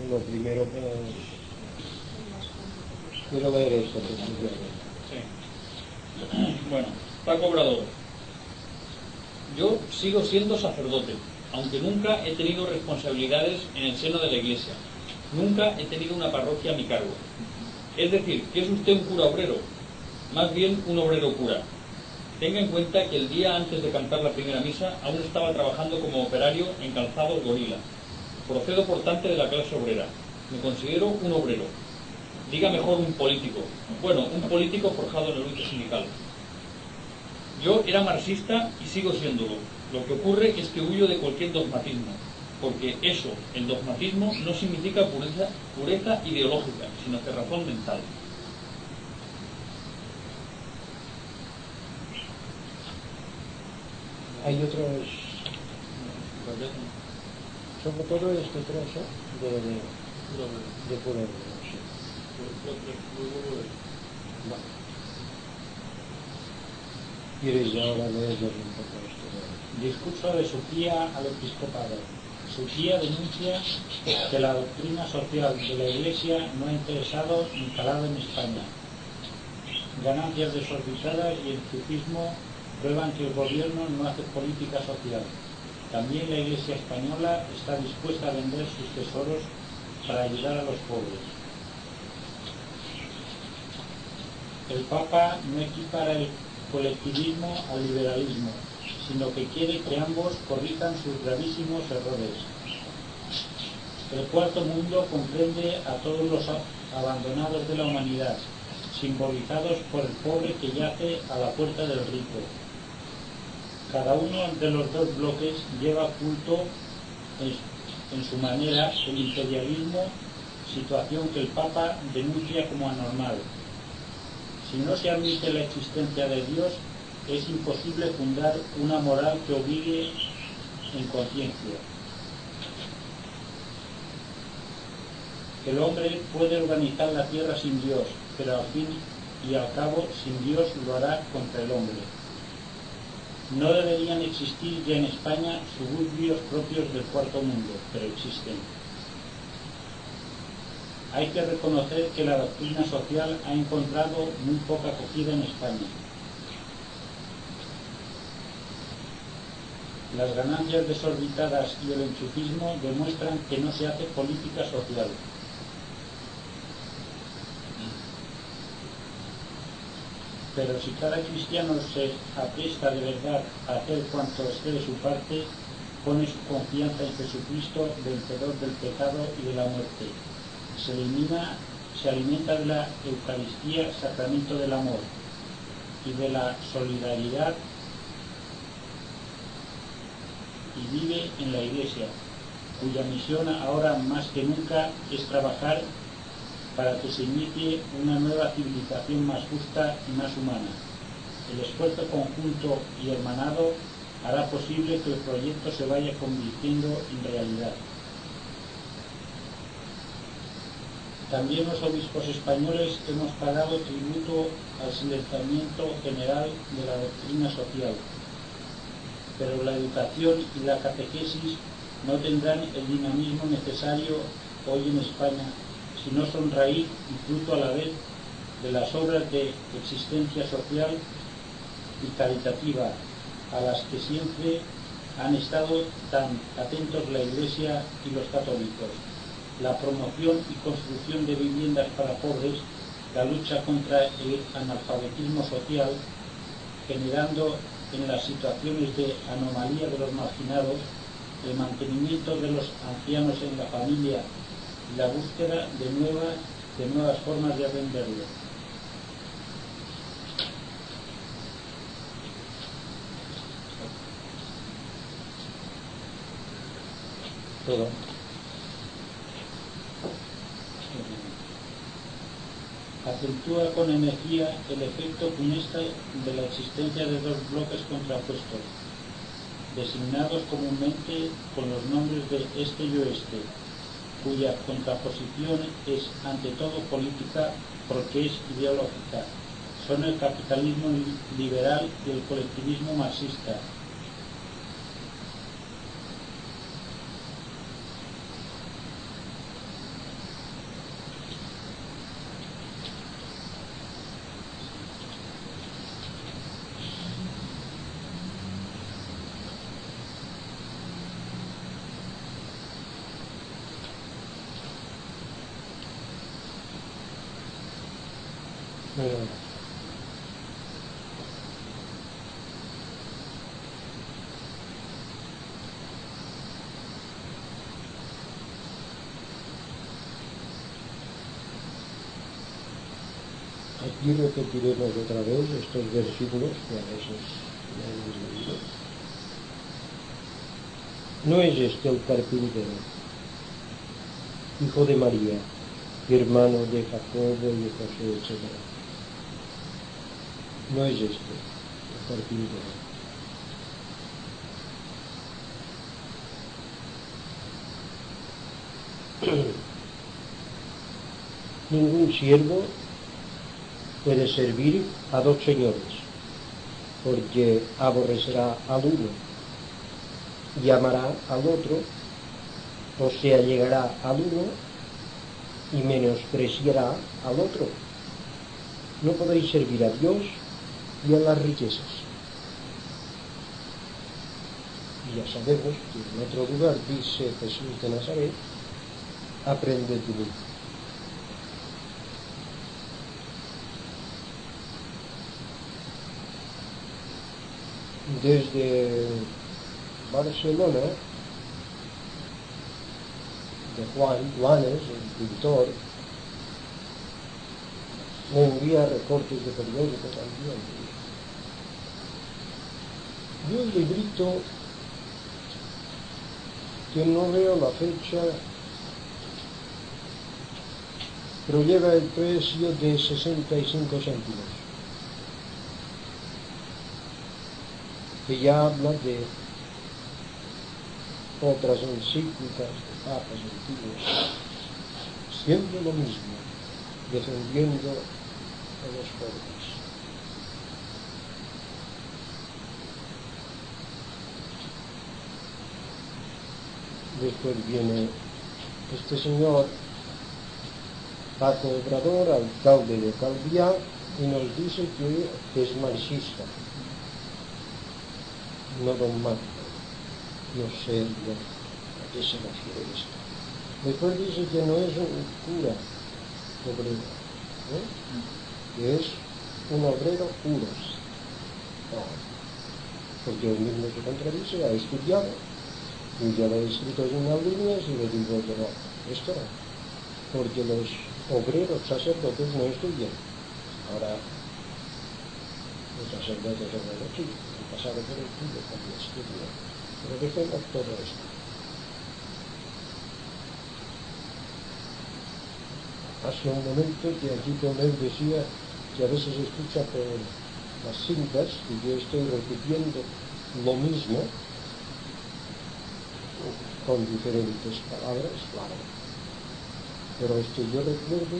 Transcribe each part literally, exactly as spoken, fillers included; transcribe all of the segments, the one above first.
lo primero que quiero ver esto. Sí. Bueno, Paco Obrador. Yo sigo siendo sacerdote, aunque nunca he tenido responsabilidades en el seno de la Iglesia. Nunca he tenido una parroquia a mi cargo. Es decir, que es usted un cura obrero, más bien un obrero cura. Tenga en cuenta que el día antes de cantar la primera misa aún estaba trabajando como operario en Calzados Gorila. Procedo por tanto de la clase obrera. Me considero un obrero. Diga mejor un político. Bueno, un político forjado en el lucha sindical. Yo era marxista y sigo siéndolo. Lo que ocurre es que huyo de cualquier dogmatismo, porque eso, el dogmatismo, no significa pureza, pureza ideológica, sino cerrazón mental. Hay otros, sobre todo este trozo de, de, de poder, sí. Vale. ¿Quieres ahora leer un poco esto? Discurso de su tía al episcopado. Su tía denuncia que la doctrina social de la Iglesia no ha interesado ni calado en España. Ganancias desorbitadas y el enchufismo prueban que el gobierno no hace política social. También la Iglesia española está dispuesta a vender sus tesoros para ayudar a los pobres. El Papa no equipara el colectivismo al liberalismo, sino que quiere que ambos corrijan sus gravísimos errores. El cuarto mundo comprende a todos los abandonados de la humanidad, simbolizados por el pobre que yace a la puerta del rico. Cada uno de los dos bloques lleva culto en, en su manera el imperialismo, situación que el Papa denuncia como anormal. Si no se admite la existencia de Dios, es imposible fundar una moral que obligue en conciencia. El hombre puede organizar la tierra sin Dios, pero al fin y al cabo sin Dios lo hará contra el hombre. No deberían existir ya en España suburbios propios del cuarto mundo, pero existen. Hay que reconocer que la doctrina social ha encontrado muy poca acogida en España. Las ganancias desorbitadas y el enchufismo demuestran que no se hace política social. Pero si cada cristiano se apresta de verdad a hacer cuanto esté de su parte, pone su confianza en Jesucristo, vencedor del pecado y de la muerte. Se elimina, se alimenta de la Eucaristía, sacramento del amor, y de la solidaridad, y vive en la Iglesia, cuya misión ahora más que nunca es trabajar para que se inicie una nueva civilización más justa y más humana. El esfuerzo conjunto y hermanado hará posible que el proyecto se vaya convirtiendo en realidad. También los obispos españoles hemos pagado tributo al silenciamiento general de la doctrina social, pero la educación y la catequesis no tendrán el dinamismo necesario hoy en España si no son raíz y fruto a la vez de las obras de existencia social y caritativa a las que siempre han estado tan atentos la Iglesia y los católicos. La promoción y construcción de viviendas para pobres, la lucha contra el analfabetismo social, generando en las situaciones de anomalía de los marginados, el mantenimiento de los ancianos en la familia y la búsqueda de nuevas, de nuevas formas de atenderlo. Todo. Acentúa con energía el efecto funesto de la existencia de dos bloques contrapuestos, designados comúnmente con los nombres de este y oeste, cuya contraposición es ante todo política porque es ideológica. Son el capitalismo liberal y el colectivismo marxista. No hay nada más. Aquí repetiremos otra vez estos versículos que a veces ya hemos leído. ¿No es este el carpintero, hijo de María, hermano de Jacobo y de José, etcétera? No es este el carpintero. Ningún siervo puede servir a dos señores, porque aborrecerá al uno y amará al otro, o se allegará al uno y menospreciará al otro. No podéis servir a Dios y a las riquezas. Y ya sabemos que en otro lugar dice Jesús de Nazaret: aprended de mí. Desde Barcelona, de Juan Juanes, el pintor, me envía recortes de periódicos también. Yo el librito, que no veo la fecha, pero lleva el precio de sesenta y cinco céntimos, que ya habla de otras encíclicas de papas antiguos, siempre lo mismo, defendiendo a los pobres. Después viene este señor Paco Obrador, alcalde de Calviá, y nos dice que es marxista. No don Marco, no sé a qué se refiere esto. Después dice que no es un cura obrero, ¿no? Que es un obrero puro. No, porque él mismo se contradice, ha estudiado, y ya lo he escrito en unas líneas y le digo que no, esto no, porque los obreros sacerdotes no estudian. Ahora los sacerdotes obreros sí, han pasado por el estudio cuando estudian, pero dejemos todo esto. Hace un momento que aquí con él decía que a veces escucha por las cintas y yo estoy repitiendo lo mismo con diferentes palabras, claro. Pero es que yo recuerdo,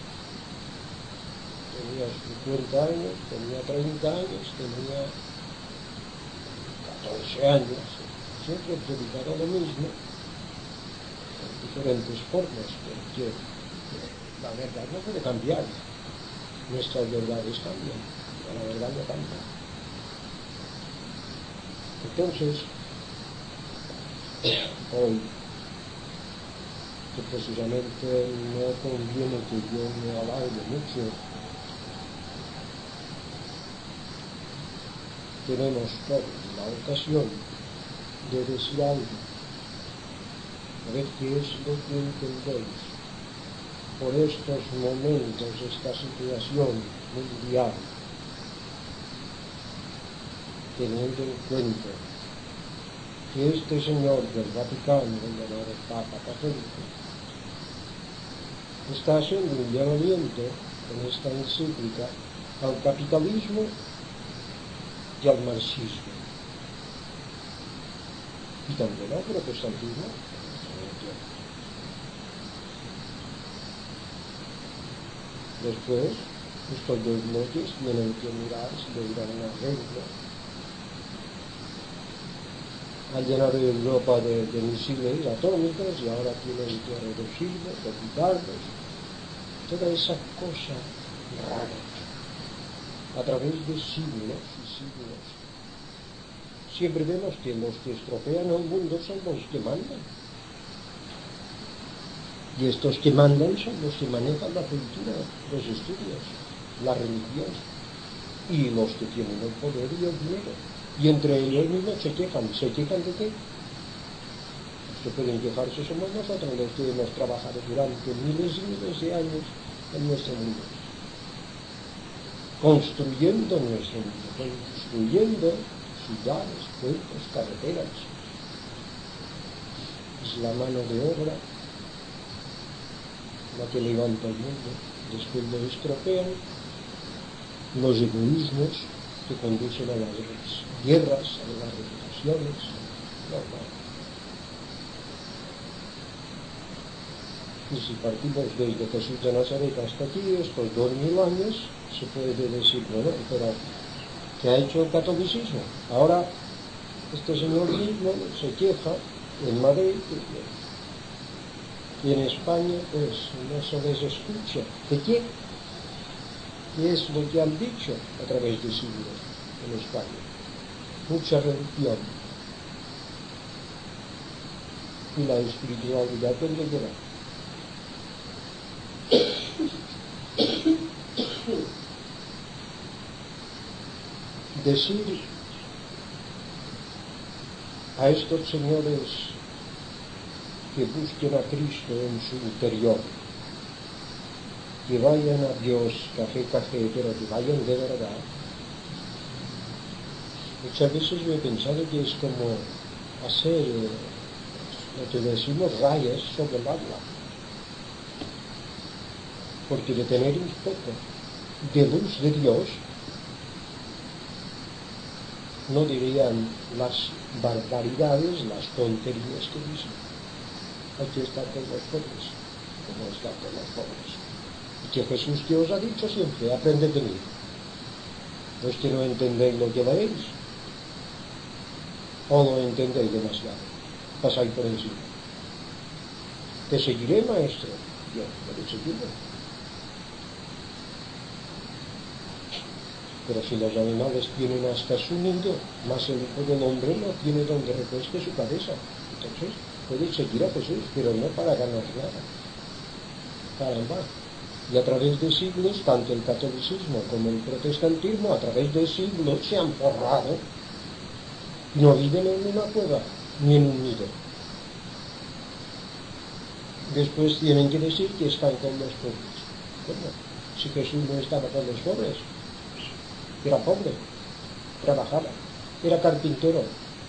tenía cincuenta años, tenía treinta años, tenía catorce años, siempre he predicado lo mismo, en diferentes formas, porque la verdad no puede cambiar, nuestras verdades cambian, pero la verdad no cambia. Entonces, hoy, que precisamente no conviene que yo me alargue mucho, tenemos todos la ocasión de decir algo, a ver qué es lo que entendéis por estos momentos, esta situación mundial, teniendo en cuenta que este señor del Vaticano, el llamado Papa Católico, está haciendo un llamamiento en esta encíclica al capitalismo y al marxismo, y también al protestantismo. Después, estos dos bloques tienen que mirar si logran un arreglo. Han llenado Europa de, de misiles atómicos y ahora tienen que reducirlos, de quitarlos. Toda esa cosa rara, a través de siglos y siglos. Siempre vemos que los que estropean el mundo son los que mandan. Y estos que mandan son los que manejan la cultura, los estudios. la religión y los que tienen el poder y el dinero. Y entre ellos mismos se quejan. ¿Se quejan de qué? Los que pueden quejarse somos nosotros, los que hemos trabajado durante miles y miles de años en nuestro mundo, construyendo nuestro mundo, construyendo ciudades, puertos, carreteras. Es la mano de obra la que levanta el mundo. Después lo estropean los egoísmos que conducen a las guerras, a las revoluciones. No, no. Y si partimos desde Jesús de Nazaret hasta aquí, estos dos mil años, se puede decir, bueno, pero ¿qué ha hecho el catolicismo? Ahora, este señor mismo se queja en Madrid y en España, pues, no se les escucha. ¿De qué? ¿Qué es lo que han dicho a través de siglos en España? Mucha religión. Y la espiritualidad, ¿dónde queda? Decir a estos señores que busquen a Cristo en su interior, que vayan a Dios, café, café, pero que vayan de verdad. Muchas veces yo he pensado que es como hacer eh, lo que decimos rayas sobre el agua, porque de tener un poco de luz de Dios, no dirían las barbaridades, las tonterías que dicen. Hay que estar con los pobres, como estar con los pobres. Y que Jesús que os ha dicho siempre, aprended de mí. No es que no entendéis lo que leéis, o lo entendéis demasiado, pasáis por encima. Te seguiré, maestro. Yo, puedo seguirme. Pero si los animales tienen hasta su nido, más el hijo del hombre no tiene donde recueste su cabeza. Entonces, puede seguir a Jesús, pero no para ganar nada. Caramba. Y a través de siglos, tanto el catolicismo como el protestantismo, a través de siglos se han forrado y no viven en una cueva ni en un nido. Después tienen que decir que están con los pobres. ¿Cómo? Si Jesús no estaba con los pobres. Era pobre, trabajaba, era carpintero.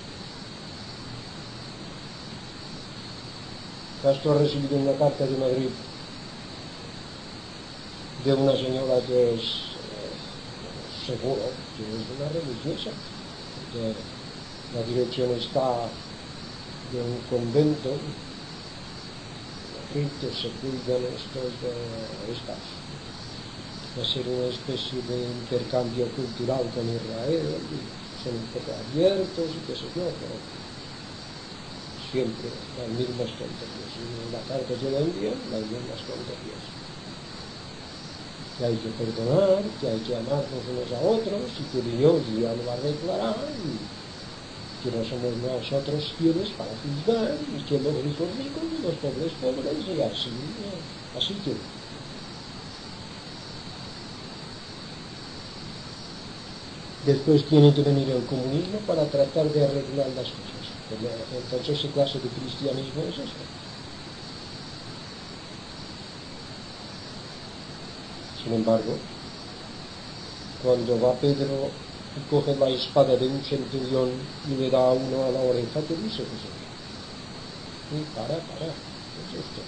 Castro ha recibido una carta de Madrid de una señora que es, eh, seguro, que es una religiosa, porque la dirección está de un convento, en que se cuidan estos de estas. Va a ser una especie de intercambio cultural con Israel, y son un poco abiertos y qué sé yo, pero siempre las mismas tonterías. Y en la carta que le envían, las mismas tonterías. Que hay que perdonar, que hay que amarnos unos a otros, y que Dios ya lo va a declarar, y que no somos nosotros quienes para juzgar, y que los ricos ricos y los pobres pobres, y así, así que. Después tiene que venir el comunismo para tratar de arreglar las cosas. Entonces, ¿qué clase de cristianismo es esto? Sin embargo, cuando va Pedro y coge la espada de un centurión y le da a uno a la oreja, ¿qué dice Jesús? Sí, para, para, ¿qué es esto?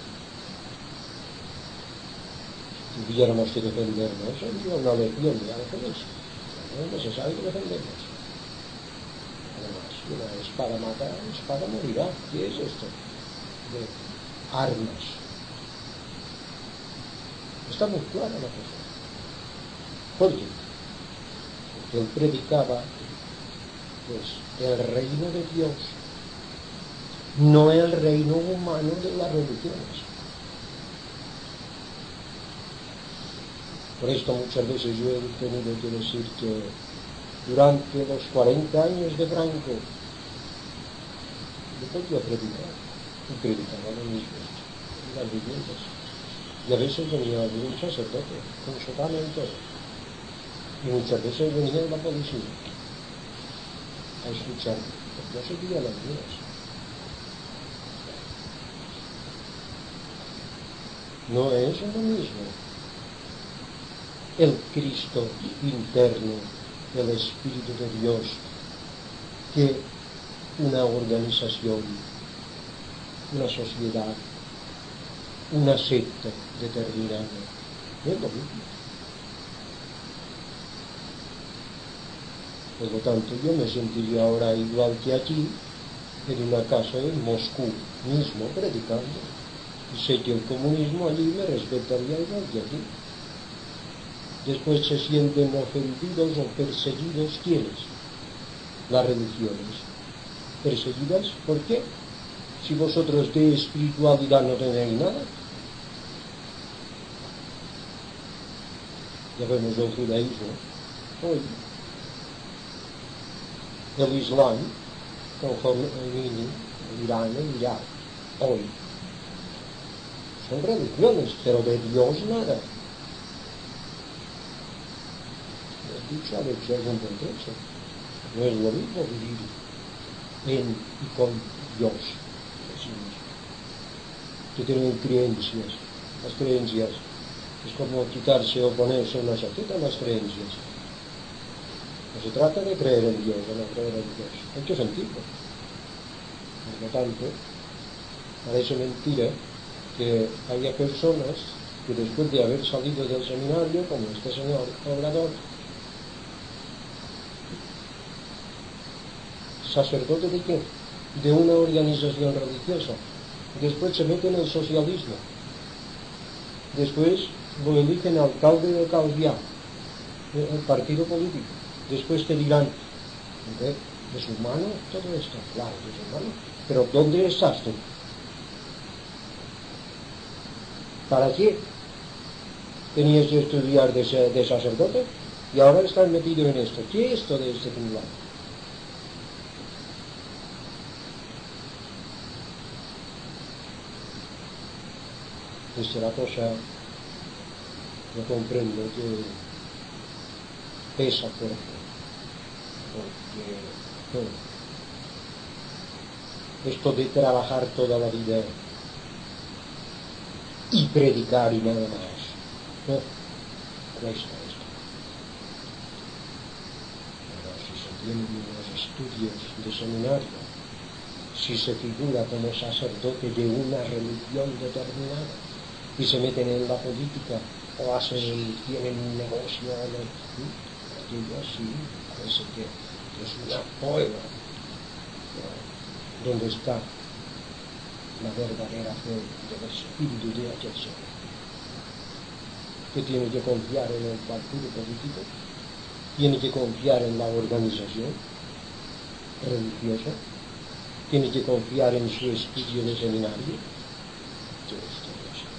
Si tuviéramos que defendernos, sería una legión de ángeles. No es necesario defendernos. Además, una espada mata, espada morirá. ¿Qué es esto? De armas. Está muy clara la cosa. ¿Por qué? Porque él predicaba pues el reino de Dios, no el reino humano de las religiones. Por esto muchas veces yo he tenido que decir que durante los cuarenta años de Franco yo podía predicar y predicaba lo mismo, las viviendas. Y a veces venía algún sacerdote con sotana y todo. Y muchas veces venía la policía a escuchar. Yo seguía las mías. No es lo mismo el Cristo interno, el Espíritu de Dios, que una organización, una sociedad, una secta determinada. No es lo mismo. Por lo tanto, yo me sentiría ahora igual que aquí, en una casa en Moscú mismo, predicando. Y sé que el comunismo allí me respetaría igual que aquí. Después se sienten ofendidos o perseguidos, ¿quiénes? Las religiones. ¿Perseguidas? ¿Por qué? Si vosotros de espiritualidad no tenéis nada. Ya vemos el judaísmo hoy. El Islam, conforme el Irán, el Irak, hoy. Son religiones, pero de Dios nada. He dicho a veces algún contexto. No es lo mismo vivir en y con Dios. Que tienen creencias. Las creencias es como quitarse o ponerse una chaqueta, las creencias. No se trata de creer en Dios o no creer en Dios. Hay que sentirlo. Por lo tanto, parece mentira que haya personas que después de haber salido del seminario, como este señor Obrador, sacerdote de qué? De una organización religiosa. Después se mete en el socialismo. Después lo eligen alcalde de Calviá, el partido político. Después te dirán, ¿es humano todo esto? Claro, es humano. Pero ¿dónde estás tú? ¿Para qué tenías que estudiar de, de sacerdote? Y ahora estás metido en esto. ¿Qué es esto de este tinglado? Esta es la cosa, yo comprendo que pesa fuerte, porque bueno, esto de trabajar toda la vida y predicar y nada más, no, cuesta esto. Pero si se tienen unos estudios de seminario, si se figura como sacerdote de una religión determinada, y se meten en la política o hacen, tienen un negocio, ¿sí? Aquello así, parece que es una prueba, ¿no? Donde está la verdadera fe del espíritu de aquel ser, que tiene que confiar en el partido político, tiene que confiar en la organización religiosa, tiene que confiar en su estudio de seminario. Todo esto.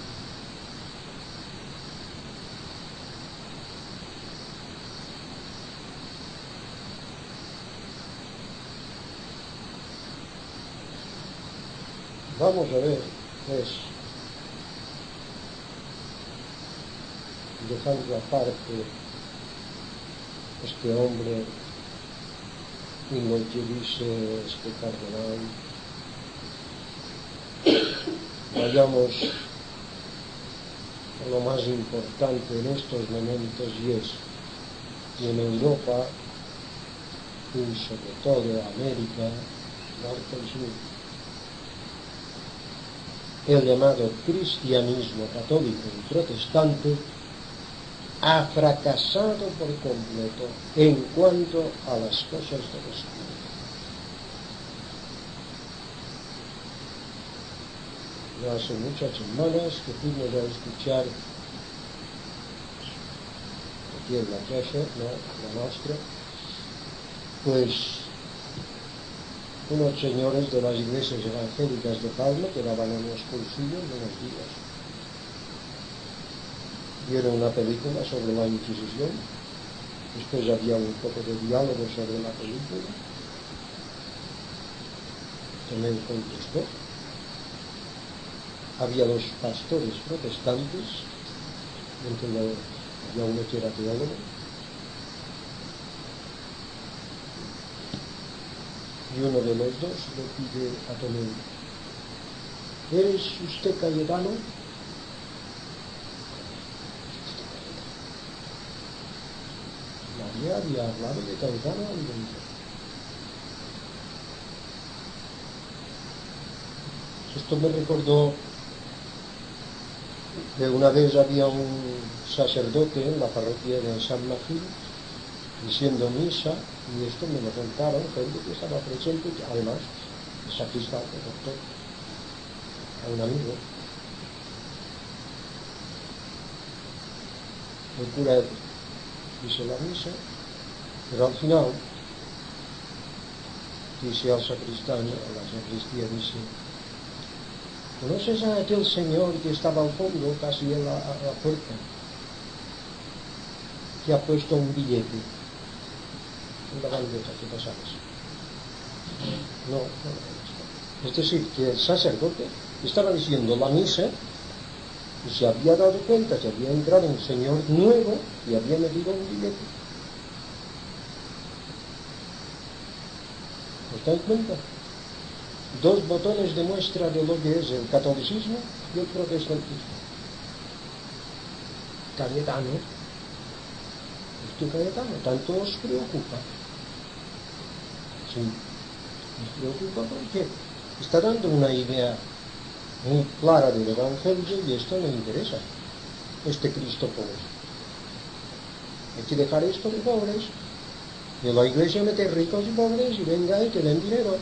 Vamos a ver, pues, dejando aparte este hombre y lo que dice este cardenal, vayamos a lo más importante en estos momentos, y es que en Europa, y sobre todo América, norte y sur, el llamado cristianismo católico y protestante ha fracasado por completo en cuanto a las cosas del espíritu. Ya hace muchas semanas que fuimos a escuchar aquí en la iglesia, no, la nuestra, pues unos señores de las iglesias evangélicas de Palma que daban unos cursillos de unos días. Vieron una película sobre la Inquisición, después había un poco de diálogo sobre la película, también contestó. había dos pastores protestantes, entre los, había uno que era teólogo, y uno de los dos le pide a Tomé: ¿eres usted Cayetano? María había hablado de Cayetano al venir. Esto me recordó que una vez había un sacerdote en la parroquia de San Magín diciendo misa, y esto me lo contaron gente que estaba presente, que además el sacristán, el doctor, a un amigo. El cura dice la misa, pero al final dice al sacristán, a la sacristía, dice: ¿conoces a aquel señor que estaba al fondo, casi en la, a la puerta, que ha puesto un billete en la bandeja, que pasabas? No, no, no. Es decir, que el sacerdote estaba diciendo la misa y se había dado cuenta que había entrado un señor nuevo y había metido un billete. ¿Os dais cuenta? Dos botones de muestra de lo que es el catolicismo y el protestantismo. Cayetano, ¿usted Cayetano? ¿Tanto os preocupa? Sí, nos preocupa porque está dando una idea muy clara del Evangelio y esto le interesa, este Cristo pobre. Hay que dejar esto de pobres, de la iglesia meter ricos y pobres y venga y que den dinero.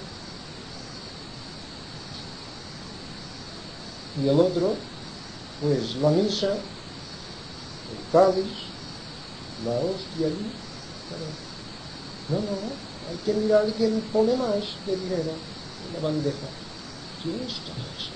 Y el otro, pues la misa, el cáliz, la hostia allí. No, no, no, hay que mirar quién pone más de dinero en la bandeja. ¿Qué es todo eso?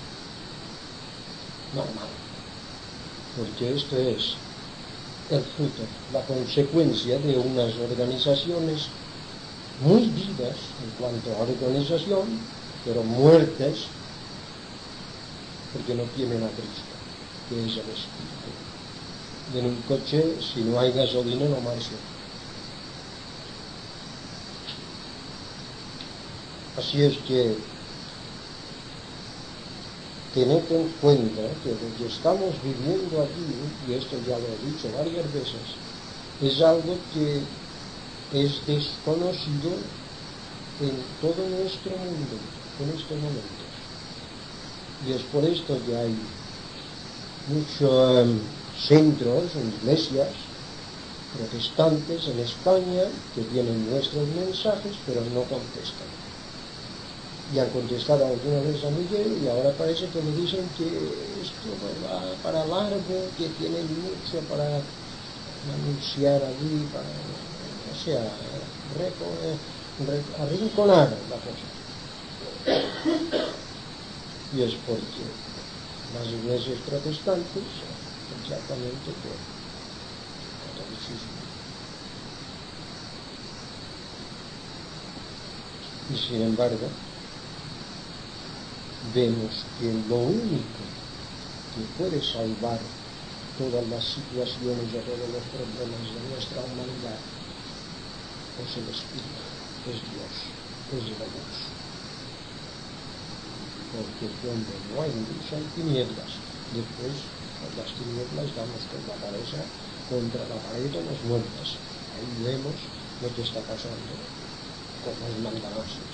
Normal. Porque esto es el fruto, la consecuencia de unas organizaciones muy vivas en cuanto a organización, pero muertas porque no tienen a Cristo, que es el Espíritu. Y en un coche, si no hay gasolina, no marcha. Así es que tened en cuenta que lo que estamos viviendo aquí, y esto ya lo he dicho varias veces, es algo que es desconocido en todo nuestro mundo en estos momentos. Y es por esto que hay muchos um, centros, iglesias protestantes en España que tienen nuestros mensajes pero no contestan. Y han contestado alguna vez a Miguel y ahora parece que me dicen que esto va para largo, que tienen mucho para anunciar allí, para, o sea, reco, re, arrinconar la cosa. Y es porque las iglesias protestantes, exactamente por el catolicismo. Y sin embargo, vemos que lo único que puede salvar todas las situaciones y todos los problemas de nuestra humanidad es el Espíritu, es Dios, es la luz. Porque donde no hay luz hay tinieblas. Después las tinieblas damos con la cabeza contra la pared o las muertas. Ahí vemos lo que está pasando con los mandamases.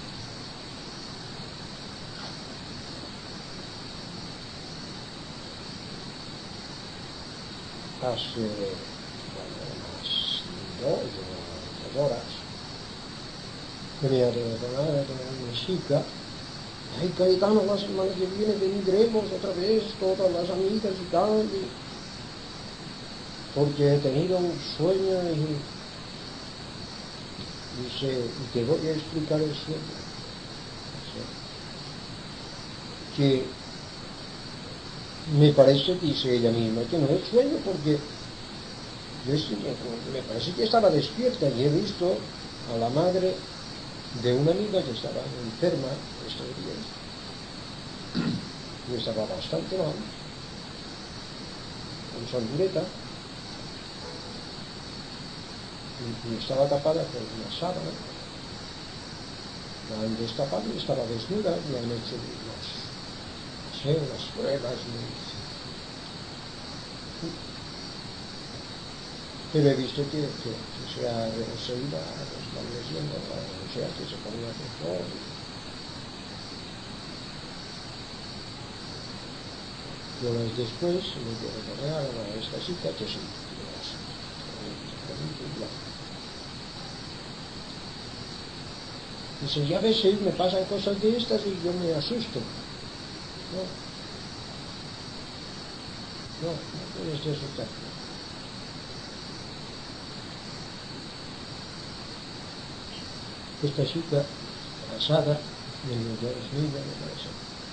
Hace bueno, unas dos o tres horas venía de donar a una chica. Ay, Cayetano, la semana que viene vendremos otra vez todas las amigas y tal, y... porque he tenido un sueño y dice, y te voy a explicar el sueño. O sea, que me parece, dice ella misma, que no es sueño porque yo estoy, me parece que estaba despierta y he visto a la madre de una amiga que estaba enferma estos días. y estaba bastante mal, con sandureta, y, y estaba tapada por una sábana. La han destapado y estaba desnuda, y han hecho unos, no sé, unas pruebas muy... Pero he visto que, que, que se, ha, se iba restableciendo, o sea, que se ponía mejor. Y horas después me recordaron a esta chica que sí, dice, ya ves, ¿eh? Me pasan cosas de estas y yo me asusto. No, no, no puedes te asustar. Esta chica, casada, en los dos mil, me parece.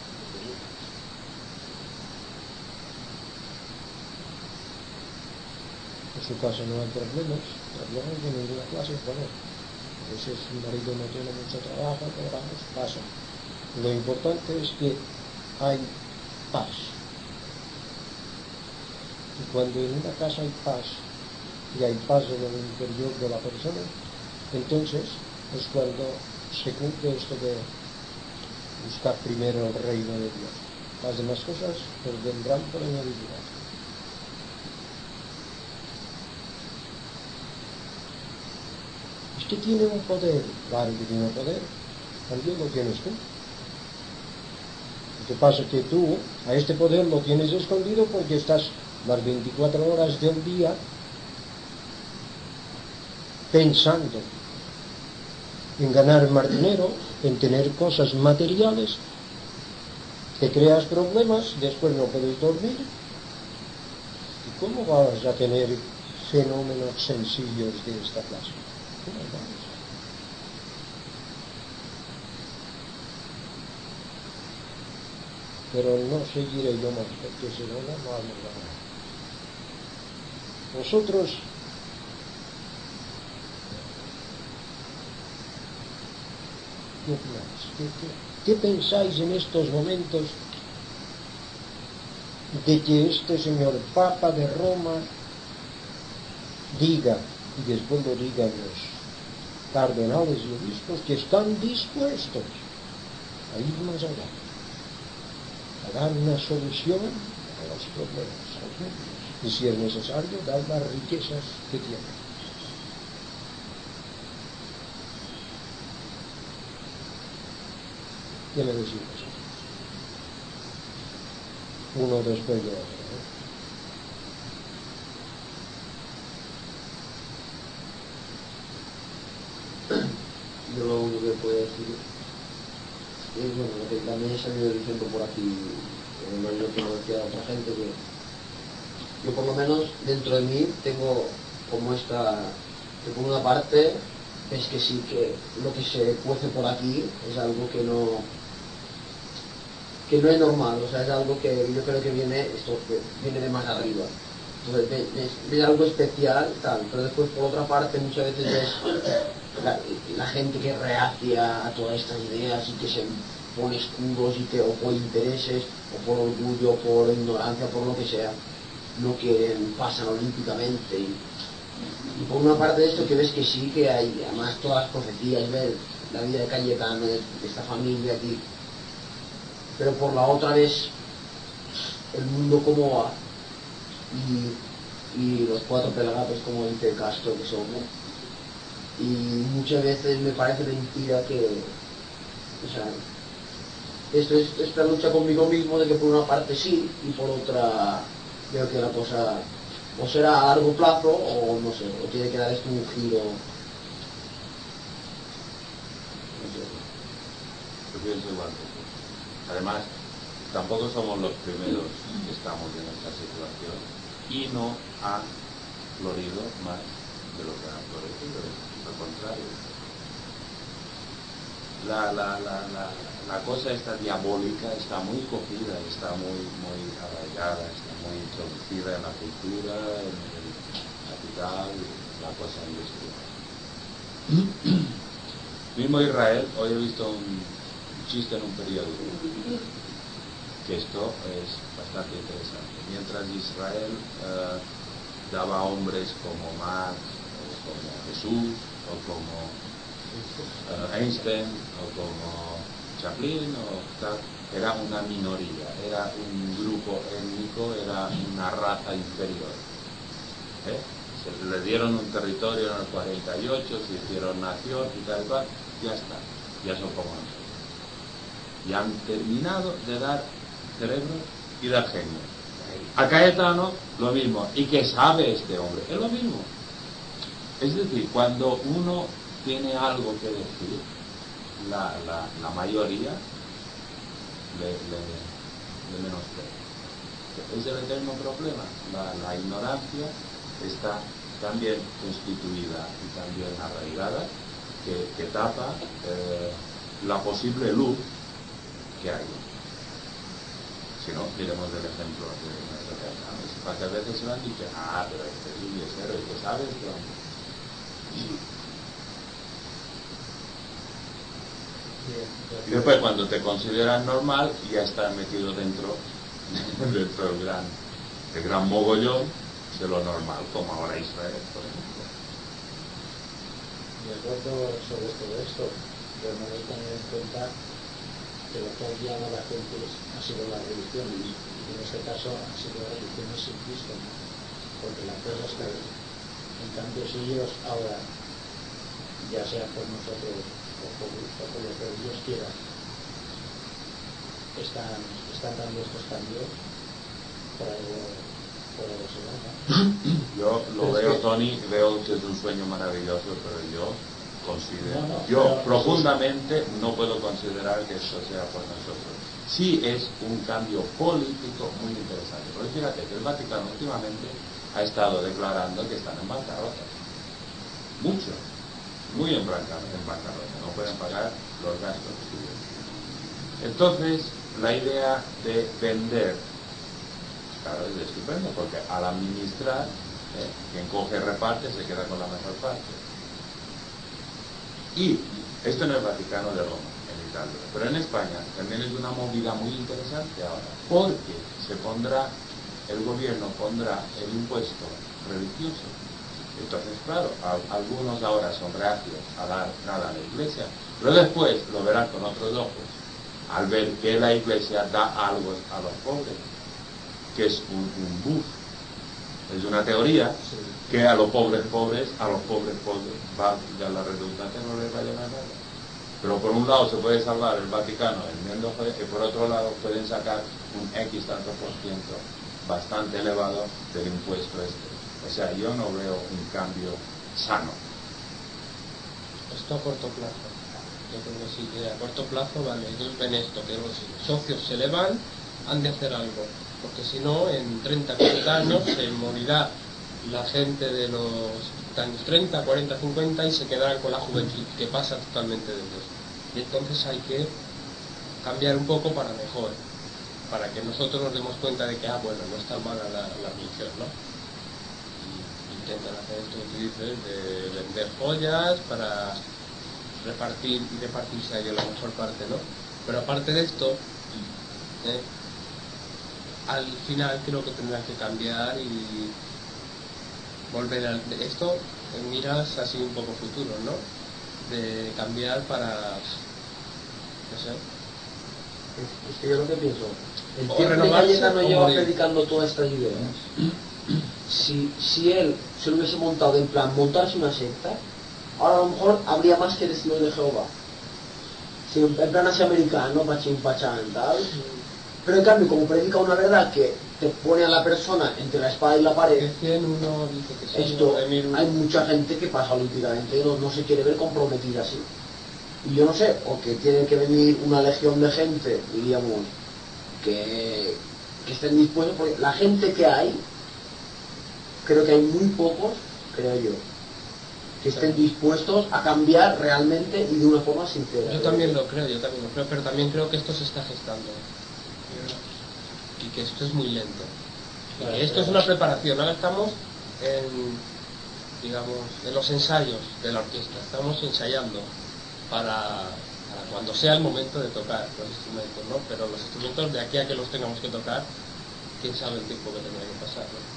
En su casa no hay problemas, problemas de ninguna clase, bueno, a veces el marido no tiene mucho trabajo, pero vamos, pasa. Lo importante es que hay paz. Y cuando en una casa hay paz, y hay paz en el interior de la persona, entonces es cuando se cumple esto de buscar primero el reino de Dios. Las demás cosas pues vendrán por añadidura. Este tiene un poder, claro que tiene un poder, también lo tienes tú. Lo que pasa es que tú a este poder lo tienes escondido porque estás las veinticuatro horas del día pensando en ganar más dinero, en tener cosas materiales, te creas problemas, después no puedes dormir. ¿Y cómo vas a tener fenómenos sencillos de esta clase? ¿Cómo vas? Pero no seguiré yo más, porque si no, no vamos a ganar. Vosotros ¿qué opináis? ¿Qué, qué, ¿Qué pensáis en estos momentos de que este señor Papa de Roma diga, y después lo digan los cardenales y obispos, que están dispuestos a ir más allá, a dar una solución a los problemas, a los medios, y si es necesario, dar las riquezas que tienen? ¿Qué me decís vosotros? Uno después de otro, ¿eh? Yo lo único que puedo decir es, bueno, lo que también he salido diciendo por aquí, en lo que lo decía otra gente, que yo por lo menos dentro de mí tengo como esta, que por una parte es que sí, que lo que se cuece por aquí es algo que no que no es normal, o sea, es algo que yo creo que viene, esto que viene de más arriba. Entonces ves, ves algo especial, tal, pero después por otra parte muchas veces ves la, la gente que reacia a todas estas ideas y que se pone escudos y que o por intereses, o por orgullo, por ignorancia, por lo que sea, no quieren, pasan olímpicamente. Y, y por una parte de esto que ves que sí, que hay, además todas las profecías, ves la vida de Cayetano, de esta familia aquí, pero por la otra ves el mundo como va, y, y los cuatro pelagatos, como dice Castro, que somos, y muchas veces me parece mentira que, o sea, esto es esta lucha conmigo mismo, de que por una parte sí, y por otra creo que la cosa o será a largo plazo, o no sé, o tiene que dar esto un giro. No sé. Yo pienso igual. Además, tampoco somos los primeros que estamos en esta situación, y no ha florido más de lo que ha florecido, al contrario. La, la, la, la, la cosa esta diabólica está muy cogida, está muy, muy arraigada, está muy introducida en la cultura, en el capital, en la cosa industrial. Mismo Israel, hoy he visto un chiste en un periódico, que esto es bastante interesante. Mientras Israel eh, daba hombres como Marx, o como Jesús, o como eh, Einstein, o como Chaplin, o tal, era una minoría, era un grupo étnico, era una raza inferior. ¿Eh? Se le dieron un territorio en el cuarenta y ocho, se hicieron nación y tal cual, ya está, ya son como nosotros. Y han terminado de dar cerebro y dar genio. A Caetano lo mismo. ¿Y qué sabe este hombre? Es lo mismo. Es decir, cuando uno tiene algo que decir, la, la, la mayoría le, le, le menosprecia. Es el eterno problema. La, la ignorancia está también constituida y también arraigada, que, que tapa eh, la posible luz que hay. Si no, miremos del ejemplo de nuestra casa. ¿Cuántas veces se lo han dicho? Ah, pero este es un yesero, ¿y qué sabe este hombre? Y después, cuando te consideras normal, ya estás metido dentro, dentro del gran, el gran mogollón de lo normal, como ahora Israel, por ejemplo. De acuerdo sobre todo esto, pero no hay que tener en cuenta que lo que ha guiado a la gente ha sido la religión, y en este caso ha sido la religión sin Cristo, ¿no? Porque la cosa es que, en cambio, si ellos ahora, ya sea por nosotros o por, o por lo que Dios quiera, están, están dando estos cambios, por algo, por algo será, ¿no? Yo lo veo, Tony, veo que es un sueño maravilloso, pero yo considero, no, no, yo pero, profundamente sí, no puedo considerar que esto sea por nosotros. Sí es un cambio político muy interesante, porque fíjate que el Vaticano últimamente ha estado declarando que están en bancarrota, mucho, muy en bancarrota, no pueden pagar los gastos. Entonces, la idea de vender, claro, es estupendo, porque al administrar, eh, quien coge reparte se queda con la mejor parte. Y esto en el Vaticano de Roma, en Italia, pero en España también es una movida muy interesante ahora, porque se pondrá, el gobierno pondrá el impuesto religioso. Entonces, claro, a, algunos ahora son reacios a dar nada a la Iglesia, pero después lo verán con otros ojos, al ver que la Iglesia da algo a los pobres, que es un, un buf, es una teoría, sí, que a los pobres pobres, a los pobres pobres, va, ya la redundancia no les va a llevar nada. Pero por un lado se puede salvar el Vaticano vendiendo, y por otro lado pueden sacar un X tanto por ciento bastante elevado del impuesto este. O sea, yo no veo un cambio sano. Esto a corto plazo. Yo creo que sí, que a corto plazo, vale, ellos ven esto, que los socios se le van, han de hacer algo. Porque si no, en treinta, cuarenta años se morirá la gente de los años treinta, cuarenta, cincuenta y se quedarán con la juventud, que pasa totalmente de ellos. Y entonces hay que cambiar un poco para mejor, para que nosotros nos demos cuenta de que, ah, bueno, no está mala la, la religión, ¿no? Y intentan hacer esto que tú dices, de vender joyas para repartir y repartirse a ellos la mejor parte, ¿no? Pero aparte de esto, ¿eh? al final creo que tendrán que cambiar y volver a esto, miras así un poco futuro, ¿no? De cambiar para, no sé. Es, es que yo lo que pienso, el tiempo de Cayetano lleva predicando todas estas ideas. Si, si él se lo hubiese montado en plan montarse una secta, ahora a lo mejor habría más que testigos de Jehová. Si en plan así americano, pachín, pachán, tal. Pero en cambio, como predica una verdad que te pone a la persona entre la espada y la pared, uno dice que sí, esto, hay mucha gente que pasa olímpicamente y no, no se quiere ver comprometida así. Y yo no sé, o que tiene que venir una legión de gente, diríamos, que, que estén dispuestos, porque la gente que hay, creo que hay muy pocos, creo yo, que estén dispuestos a cambiar realmente y de una forma sincera. Yo también lo creo, yo también lo creo, pero también creo que esto se está gestando. Y que esto es muy lento. Y que esto es una preparación. Ahora estamos en, digamos, en los ensayos de la orquesta. Estamos ensayando para, para cuando sea el momento de tocar los instrumentos, ¿no? Pero los instrumentos, de aquí a que los tengamos que tocar, quién sabe el tiempo que tendrá que pasar, ¿no?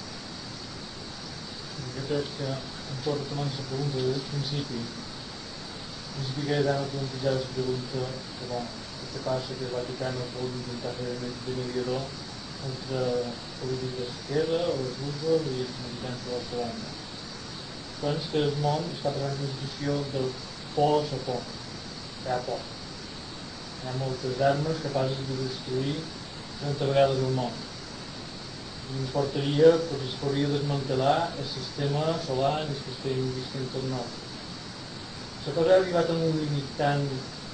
Jo crec que em pot retomar la pregunta des del principi. Al principi que era plantejar la pregunta que va, què passa que el Vaticano vol intentar fer de mediador entre polítics d'esquerra o els russos i els americans de l'altra banda. Penso que el món està passant una situació del por a por. Hi ha por. Hi ha moltes armes capaces de destruir trenta vegades el món. M'importaria perquè es podria desmantelar el sistema solar en el que estem visquent tot nosaltres. La cosa ha arribat a un límit tan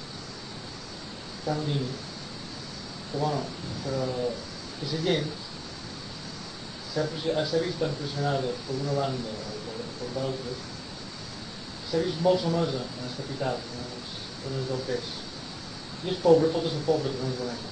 tan límit que, bueno, que, que la gent s'ha vist impressionada per una banda o per, per d'altres, s'ha vist molt somesa en les capitals, en les zones del pes. I el pobre pot ser pobre que no ens donem.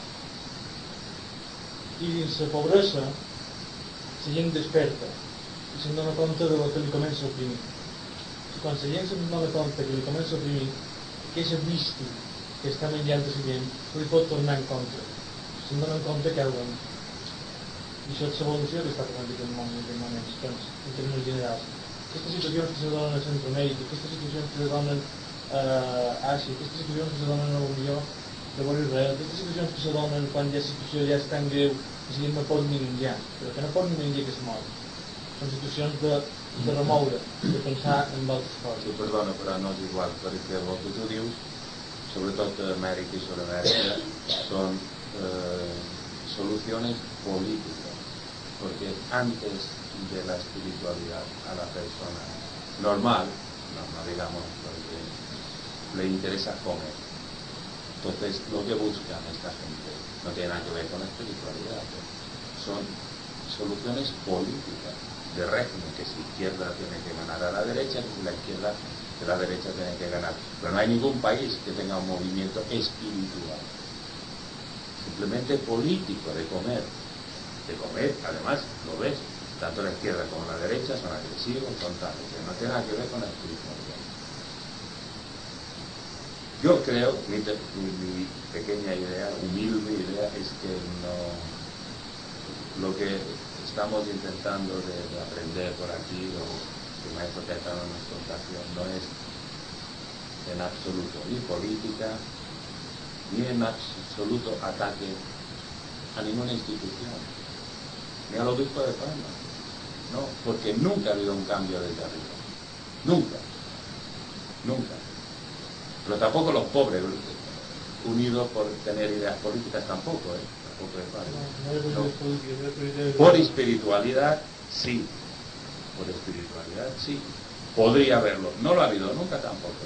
I dins la pobresa la gent desperta i se'n dona compte de que li comença a oprimir. I quan la gent se'n dona compte que li comença a oprimir, aquest visti que està menjant de la gent se li pot tornar en contra. Se'n donen compte que algú. I això és l'evolució que està passant en aquest món en aquest moment, doncs, en termes generals. Aquestes situacions que se donen a Centroamèrica, aquestes situacions que se donen a Àsia, aquestes situacions que se donen a la Unió de Vora Israel, aquestes situacions que se donen quan ja la situació ja és tan greu que la gent no pot ni menjar, però que no pot ni menjar que es mor. Són situacions de, de remoure, de pensar en altres coses. Sí, perdona, però no és igual, perquè el que tu dius, sobretot a Amèrica i Sud-Amèrica, són eh, soluciones políticas, porque antes de la espiritualidad a la persona normal, no, no digamos, porque le interesa comer. Entonces, lo que buscan esta gente no tiene nada que ver con la espiritualidad. Son soluciones políticas de régimen, que si izquierda tiene que ganar a la derecha, que si la izquierda de la derecha tiene que ganar. Pero no hay ningún país que tenga un movimiento espiritual. Simplemente político, de comer. De comer, además, lo ves, tanto la izquierda como la derecha son agresivos, son tales, que no tiene nada que ver con la espiritualidad. Yo creo, mi, mi, mi pequeña idea, humilde idea, es que no, lo que estamos intentando de, de aprender por aquí, o que el maestro Caetano nos contagió, no es en absoluto ni política, ni en absoluto ataque a ninguna institución, ni al obispo de Palma, no, porque nunca ha habido un cambio desde arriba, nunca, nunca. Pero tampoco los pobres, unidos por tener ideas políticas, tampoco, ¿eh? Tampoco es válido. No. Por espiritualidad, sí. Por espiritualidad, sí. Podría haberlo. No lo ha habido nunca tampoco.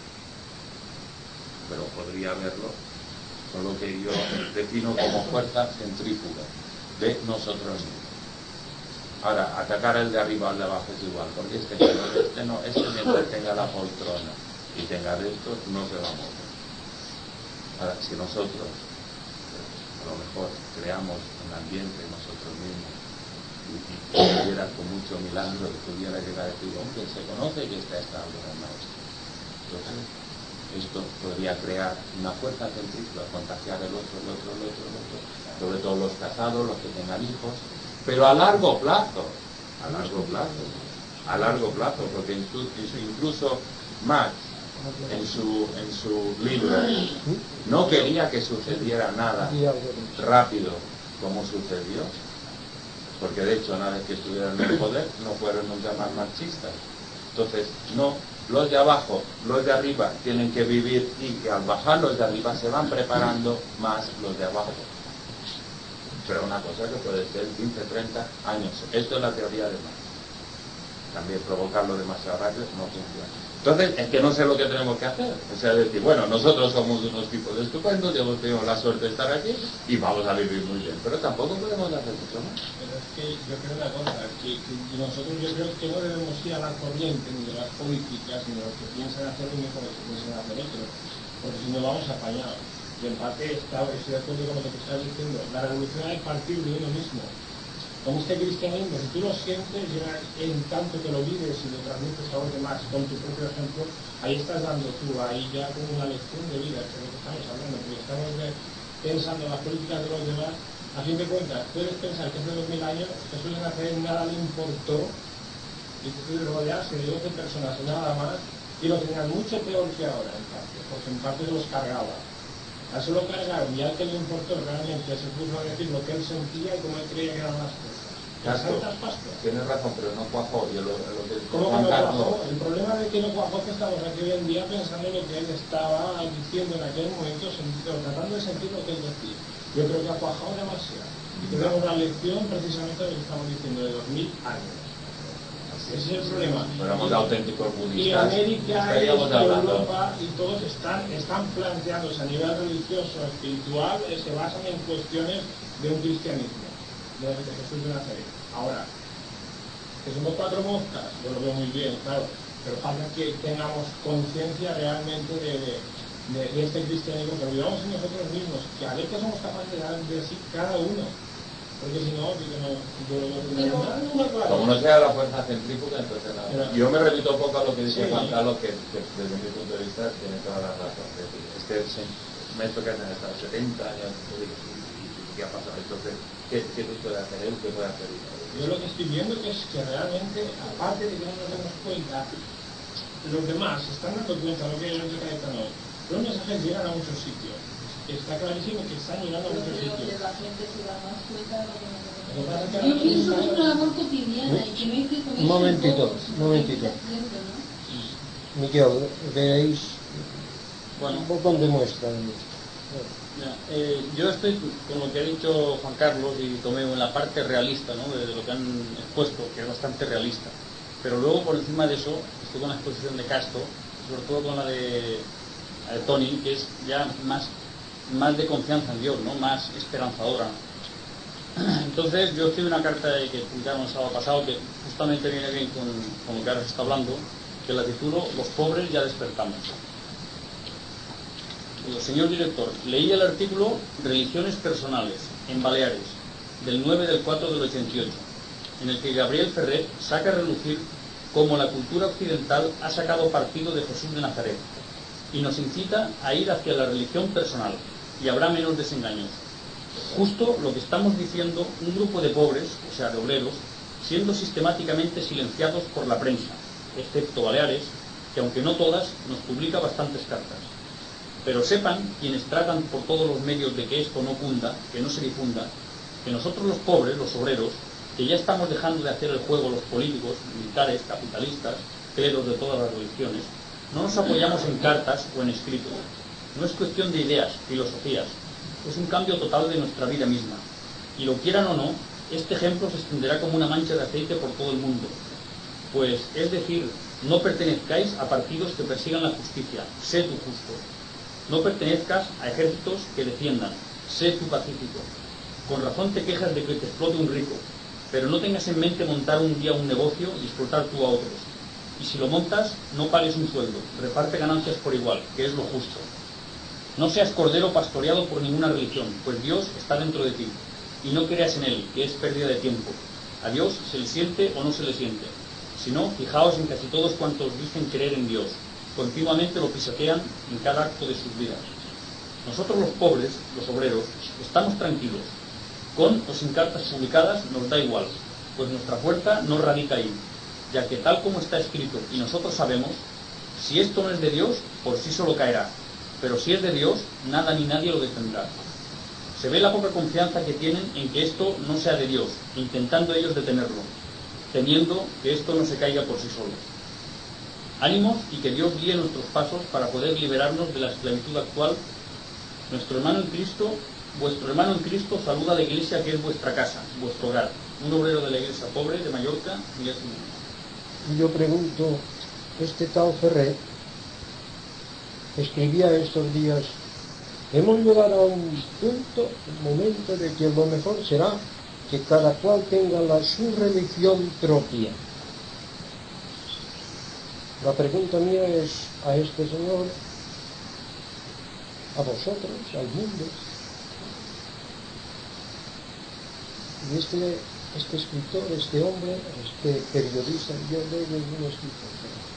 Pero podría haberlo con lo que yo defino como fuerza centrífuga de nosotros mismos. Ahora, atacar al de arriba o al de abajo es igual, porque este, este no, este mientras tenga la poltrona y tenga de esto, no se va a mover. Ahora, si nosotros a lo mejor creamos un ambiente nosotros mismos y, y pudiera con mucho milagro que pudiera llegar a decir, hombre, se conoce que está estable el maestro. Entonces, esto podría crear una fuerza centrífuga, contagiar el otro, el otro, el otro, el otro, sobre todo los casados, los que tengan hijos, pero a largo plazo, a largo plazo, a largo plazo, porque incluso, incluso Marx, en su, en su libro, no quería que sucediera nada rápido como sucedió, porque de hecho una vez que estuvieron en el poder no fueron nunca más marxistas. Entonces, no, los de abajo, los de arriba tienen que vivir, y al bajar los de arriba se van preparando más los de abajo. Pero una cosa que puede ser quince, treinta años. Esto es la teoría de Marx. También provocarlo demasiado rápido no funciona. Entonces, es que no sé lo que tenemos que hacer. O sea, decir, bueno, nosotros somos unos tipos estupendos, ya hemos tenido la suerte de estar aquí y vamos a vivir muy bien. Pero tampoco podemos hacer mucho más. Pero es que yo creo una cosa, que, que nosotros yo creo que no debemos ir a la corriente ni de las políticas ni de los que piensan hacer ni con los que piensan hacer otros, porque si no vamos apañados. Y en parte está, estoy de acuerdo con lo que te estás diciendo. La revolución hay que partir de uno mismo. con este cristianismo, si tú lo sientes, llega en tanto que lo vives y lo transmites a los demás con tu propio ejemplo, ahí estás dando tú, ahí ya como una lección de vida, que es lo que estamos hablando, porque estamos de, pensando en las políticas de los demás. A fin de cuentas, puedes pensar que hace dos mil años Jesús de Nazaret nada le importó y Jesús rodearse de doce personas y nada más, y lo tenían mucho peor que ahora, en parte, porque en parte se los cargaba. A eso lo cargaron y al que le importó realmente se puso a decir lo que él sentía y cómo él creía que eran las cosas. Las Santas Pascuas. Tienes razón, pero no cuajó. Yo lo, lo que ¿Cómo que no cuajó? El problema de que no cuajó es que estamos aquí hoy en día pensando en lo que él estaba diciendo en aquel momento, sentido, tratando de sentir lo que él decía. Yo creo que ha cuajado demasiado. Y tenemos una lección precisamente de lo que estamos diciendo de dos mil años. Ese es el problema. Éramos auténticos budistas. Y América, y Europa y todos están, están planteándose a nivel religioso, espiritual, eh, se basan en cuestiones de un cristianismo, de, de Jesús de Nazaret. Ahora, que somos cuatro moscas, yo lo veo muy bien, claro, pero falta que tengamos conciencia realmente de, de, de, de este cristianismo, que olvidamos en nosotros mismos, que a ver qué somos capaces de dar de sí cada uno. Porque si no, yo no, yo no, no, no, como no sea la fuerza centrífuga, entonces nada. Pero, yo me repito un poco a lo que dice sí, Juan Carlos, que, que desde mi punto de vista tiene toda la razón. Es que me esto que hacen hasta setenta años, ¿qué ha pasado? Entonces, ¿qué, qué tú puedes hacer él? ¿Qué puede hacer él? Yo lo que estoy viendo que es que realmente, aparte de que no nos demos cuenta, los demás se están dando cuenta de lo que yo estoy Caetano. Los mensajes llegan a muchos sitios. Está clarísimo que están llegando a muchos sitios. La gente se da más cuenta de lo que no. Yo pienso que es una labor cotidiana y que no hay que comerse. Un momentito, un momentito. Miquel, veréis. Bueno, un poco de muestra. Mira, eh, yo estoy con lo que ha dicho Juan Carlos y Tomeo en la parte realista, ¿no? de, de lo que han expuesto, que es bastante realista. Pero luego, por encima de eso, estoy con la exposición de Castro, sobre todo con la de, la de Tony, que es ya más, más de confianza en Dios, ¿no? Más esperanzadora. Entonces, yo escribí una carta que publicaron el sábado pasado, que justamente viene bien con, con lo que ahora se está hablando, que la titulo Los pobres ya despertamos. Digo, señor director, leí el artículo Religiones personales en Baleares, del nueve del cuatro del ochenta y ocho, en el que Gabriel Ferrer saca a relucir cómo la cultura occidental ha sacado partido de Jesús de Nazaret y nos incita a ir hacia la religión personal, y habrá menos desengaños. Justo lo que estamos diciendo un grupo de pobres, o sea, de obreros, siendo sistemáticamente silenciados por la prensa, excepto Baleares, que aunque no todas, nos publica bastantes cartas. Pero sepan quienes tratan por todos los medios de que esto no cunda, que no se difunda, que nosotros los pobres, los obreros, que ya estamos dejando de hacer el juego los políticos, militares, capitalistas, cleros de todas las religiones, no nos apoyamos en cartas o en escritos. No es cuestión de ideas, filosofías, es un cambio total de nuestra vida misma. Y lo quieran o no, este ejemplo se extenderá como una mancha de aceite por todo el mundo. Pues, es decir, no pertenezcáis a partidos que persigan la justicia, sé tú justo. No pertenezcas a ejércitos que defiendan, sé tú pacífico. Con razón te quejas de que te explote un rico, pero no tengas en mente montar un día un negocio y explotar tú a otros. Y si lo montas, no pagues un sueldo, reparte ganancias por igual, que es lo justo. No seas cordero pastoreado por ninguna religión, pues Dios está dentro de ti, y no creas en Él, que es pérdida de tiempo. A Dios se le siente o no se le siente. Si no, fijaos en casi todos cuantos dicen creer en Dios. Continuamente lo pisotean en cada acto de sus vidas. Nosotros los pobres, los obreros, estamos tranquilos. Con o sin cartas publicadas nos da igual, pues nuestra fuerza no radica ahí, ya que tal como está escrito y nosotros sabemos, si esto no es de Dios, por sí solo caerá, pero si es de Dios, nada ni nadie lo detendrá. Se ve la poca confianza que tienen en que esto no sea de Dios, intentando ellos detenerlo, temiendo que esto no se caiga por sí solo. Ánimos y que Dios guíe nuestros pasos para poder liberarnos de la esclavitud actual. Nuestro hermano en Cristo, vuestro hermano en Cristo saluda a la iglesia que es vuestra casa, vuestro hogar. Un obrero de la iglesia pobre de Mallorca, Miguel Jiménez. Yo pregunto, este tal Ferrer escribía estos días, hemos llegado a un punto, un momento de que lo mejor será que cada cual tenga la su religión propia. La pregunta mía es a este señor, a vosotros, al mundo. Y este este escritor, este hombre, este periodista, yo leo un escritor.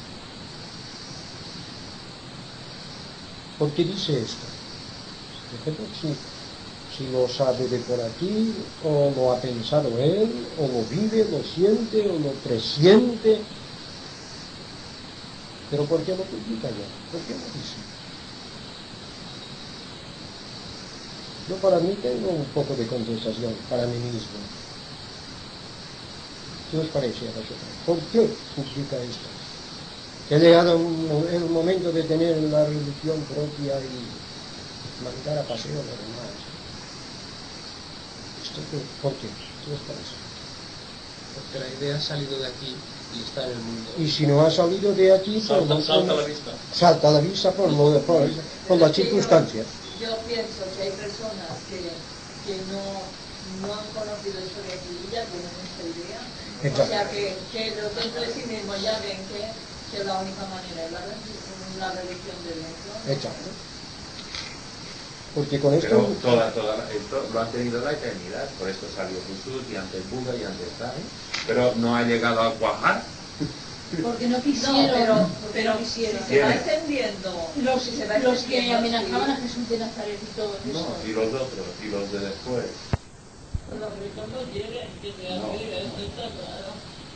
¿Por qué dice esto? Por ejemplo, si, si lo sabe de por aquí, o lo ha pensado él, o lo vive, lo siente, o lo presiente. ¿Pero por qué lo publica ya? ¿Por qué lo dice? Yo para mí tengo un poco de contestación para mí mismo. ¿Qué os parece a vosotros? ¿Por qué publica esto? Que ha llegado un, el momento de tener la religión propia y mandar a paseo a los demás. ¿Esto qué? ¿Por qué? ¿Qué os parece? Porque la idea ha salido de aquí y está en el mundo. Y si no ha salido de aquí, salta, por, salta a la vista. Salta a la vista por, lo, por, por las circunstancias. Yo, yo pienso que hay personas que, que no, no han conocido eso de aquí y ya tienen esta idea. Exacto. O sea, que, que dentro de sí mismos ya ven que, que la única manera es la, la religión de dentro. Exacto. Porque con esto... Pero toda, toda, esto lo ha tenido la eternidad, por esto salió Jesús y antes Buda y antes tal, pero no ha llegado a cuajar. Porque no quisieron, no, pero, pero no quisieron. Si se va extendiendo, los, si se va los que extendiendo, amenazaban sí. a Jesús de Nazaret y todo eso. No, y los otros, y los de después. Los ricos no quieren que se haga esto, está claro.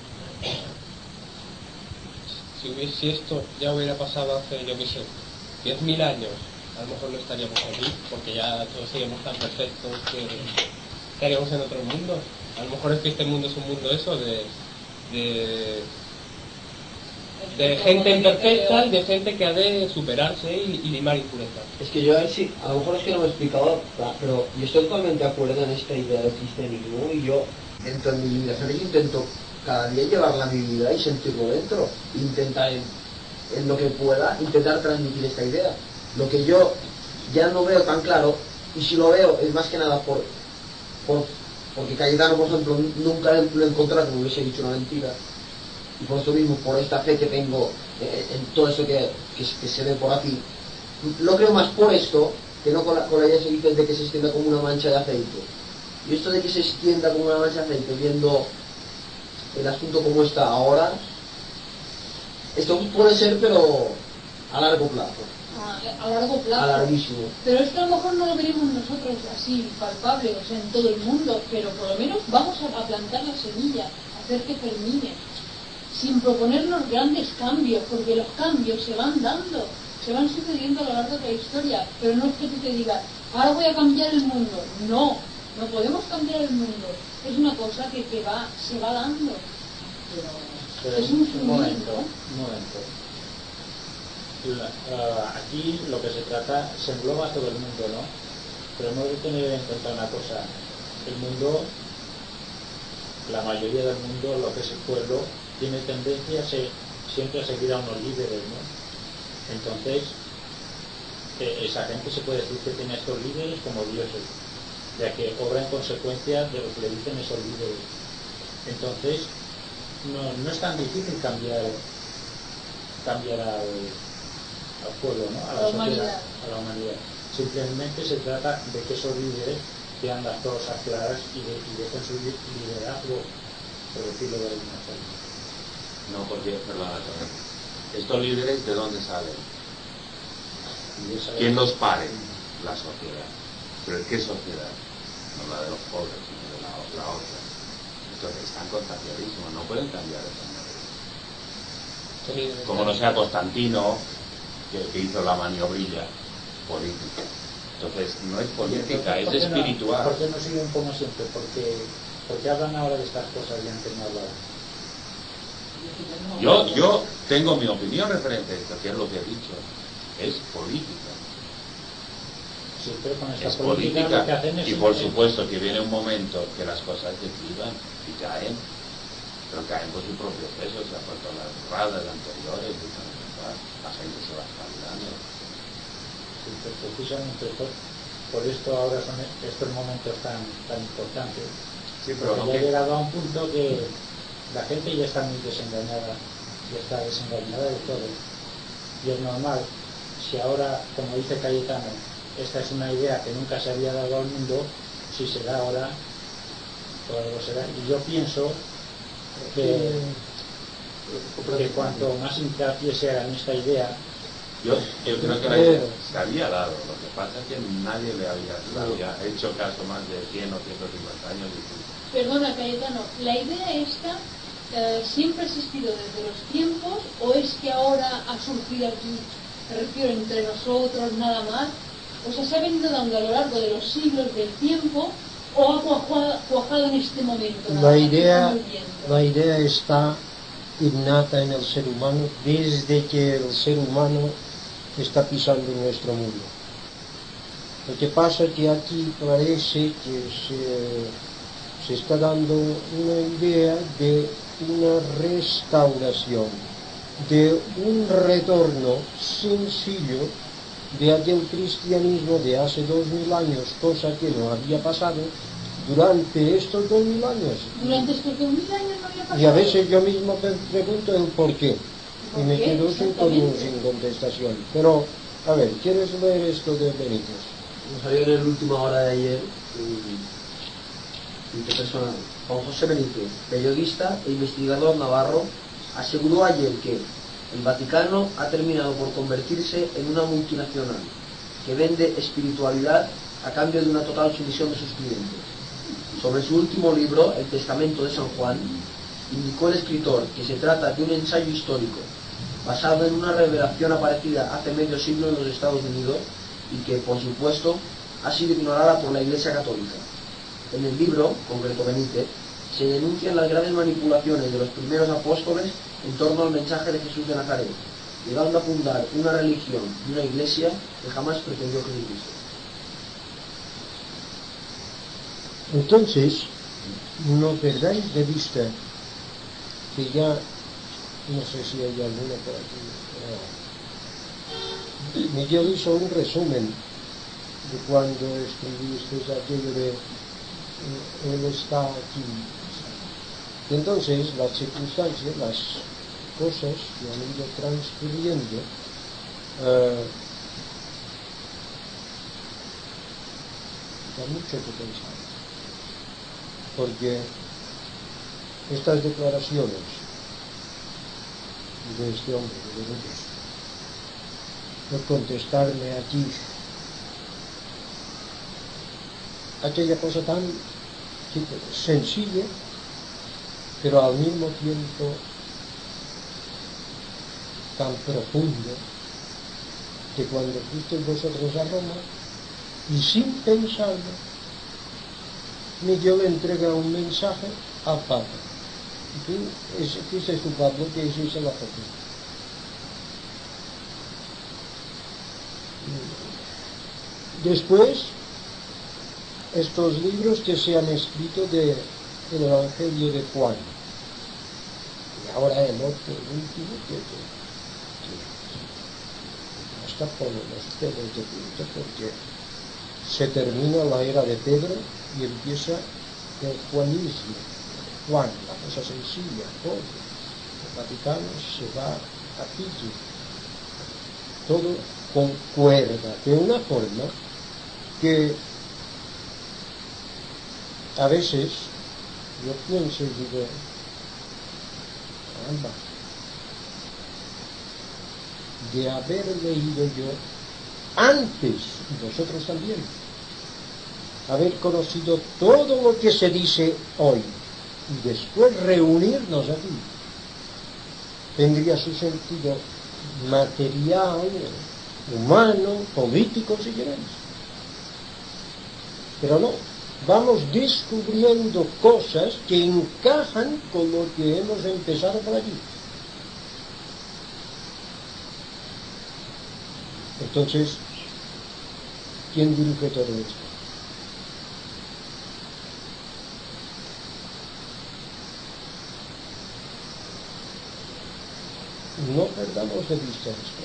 Si, hubiese, si esto ya hubiera pasado hace, yo qué sé, diez mil años, a lo mejor no estaríamos aquí, porque ya todos seríamos tan perfectos que estaríamos en otro mundo. A lo mejor es que este mundo es un mundo eso de... de de gente imperfecta y de gente que ha de superarse y, y limar impurezas. Es que yo a ver si, a lo mejor es que no me he explicado, pero yo estoy totalmente de acuerdo en esta idea del cristianismo y yo, dentro de mis limitaciones, intento cada día llevarla a mi vida y sentirlo dentro, intentar en, en lo que pueda, intentar transmitir esta idea. Lo que yo ya no veo tan claro, y si lo veo es más que nada por, por porque Cayetano, por ejemplo, nunca lo he encontrado, me hubiese dicho una mentira. Y por eso mismo, por esta fe que tengo eh, en todo eso que, que, que se ve por aquí, lo creo más por esto que no con la, con la idea que dices de que se extienda como una mancha de aceite. Y esto de que se extienda como una mancha de aceite, viendo el asunto como está ahora, esto puede ser, pero a largo plazo. A, a largo plazo. A larguísimo. Pero esto a lo mejor no lo veremos nosotros así palpable, o sea, en todo el mundo, pero por lo menos vamos a, a plantar la semilla, a hacer que germine, sin proponernos grandes cambios, porque los cambios se van dando, se van sucediendo a lo largo de la historia, pero no es que tú te digas, ahora voy a cambiar el mundo. No, no podemos cambiar el mundo. Es una cosa que, que va, se va dando. Pero, pero es un, un momento, un momento. La, uh, aquí lo que se trata se engloba a todo el mundo, ¿no? Pero hemos de tener en cuenta una cosa. El mundo, la mayoría del mundo, lo que es el pueblo, tiene tendencia a ser, siempre a seguir a unos líderes, ¿no? Entonces, eh, esa gente se puede decir que tiene a estos líderes como dioses, ya que obra en consecuencia de lo que le dicen esos líderes. Entonces, no, no es tan difícil cambiar cambiar al, al pueblo, ¿no? A la, la sociedad, a la humanidad. Simplemente se trata de que esos líderes tengan las cosas claras y, de, y dejen su liderazgo, por decirlo de alguna forma. No, porque, perdona, estos líderes, ¿de dónde salen? ¿Quién los pare? La sociedad. ¿Pero qué sociedad? No la de los pobres, sino de la, la otra. Entonces están contagiadísimos, no pueden cambiar esa manera. Como no sea Constantino, que, que hizo la maniobrilla política. Entonces, no es política, es espiritual. ¿Por qué no siguen como siempre? Porque, porque hablan ahora de estas cosas y antes no hablaban. Yo, yo tengo mi opinión referente a esto, que es lo que he dicho. Es política. Sí, pero con esta es política, política. Lo que hacen es y por supuesto que viene un momento que las cosas declivan y caen, pero caen por su propio peso, se han puesto las radas anteriores, y tal, la gente se va espabilando. Sí, pero precisamente por, por esto ahora son estos momentos tan, tan importantes. Sí, pero porque ya ha llegado a un punto que la gente ya está muy desengañada, ya está desengañada de todo. Y es normal, si ahora, como dice Cayetano, esta es una idea que nunca se había dado al mundo, si se da ahora, por algo será. Y yo pienso que, que cuanto más hincapié se haga en esta idea, Yo, yo creo que la idea se había dado, lo que pasa es que nadie le había, le había hecho caso más de cien o ciento cincuenta años. Perdona, Cayetano, ¿la idea esta eh, siempre ha existido desde los tiempos o es que ahora ha surgido aquí, me refiero, entre nosotros nada más? O sea, ¿se ha venido dando a lo largo de los siglos del tiempo o ha cuajado, cuajado en este momento? Nada La más? idea, la idea está innata en el ser humano desde que el ser humano está pisando nuestro mundo. Lo que pasa es que aquí parece que se, se está dando una idea de una restauración, de un retorno sencillo de aquel cristianismo de hace dos mil años, cosa que no había pasado durante estos dos mil años. Durante estos dos mil años no había pasado. Y a veces yo mismo me pregunto el por qué. Y me quedo sin, sin contestación. Pero, a ver, ¿quieres leer esto de Benítez? Nos salió en el última hora de ayer un personal. Juan José Benítez, periodista e investigador navarro, aseguró ayer que el Vaticano ha terminado por convertirse en una multinacional que vende espiritualidad a cambio de una total sumisión de sus clientes. Sobre su último libro, El Testamento de San Juan, indicó el escritor que se trata de un ensayo histórico basado en una revelación aparecida hace medio siglo en los Estados Unidos y que, por supuesto, ha sido ignorada por la Iglesia Católica. En el libro, concreto Benítez, se denuncian las graves manipulaciones de los primeros apóstoles en torno al mensaje de Jesús de Nazaret, llegando a fundar una religión y una iglesia que jamás pretendió Jesucristo. Entonces, no perdáis de vista que ya, no sé si hay alguna por aquí, pero Miguel hizo un resumen de cuando escribiste aquello de eh, él está aquí. Y entonces las circunstancias, las cosas que han ido transcurriendo, eh, da mucho que pensar, porque estas declaraciones de este hombre, de Benítez, por contestarme aquí aquella cosa tan sencilla, pero al mismo tiempo tan profunda, que cuando fuisteis vosotros a Roma, y sin pensarlo, Miguel entrega un mensaje al Papa. Y tú, ese, fuiste tu Pablo, que hiciste la foto. Después, estos libros que se han escrito de el Evangelio de Juan, y ahora el otro, el último, que, que, que hasta por los pelos de punta, porque se termina la era de Pedro y empieza el juanismo. Juan, la cosa sencilla, todo. El Vaticano se va a pique. Todo concuerda de una forma que a veces yo pienso y digo, caramba, de haber leído yo antes, y vosotros también, haber conocido todo lo que se dice hoy y después reunirnos aquí, tendría su sentido material, humano, político, si queréis. Pero no, vamos descubriendo cosas que encajan con lo que hemos empezado por allí. Entonces, ¿quién dirige todo esto? No perdamos de vista esto,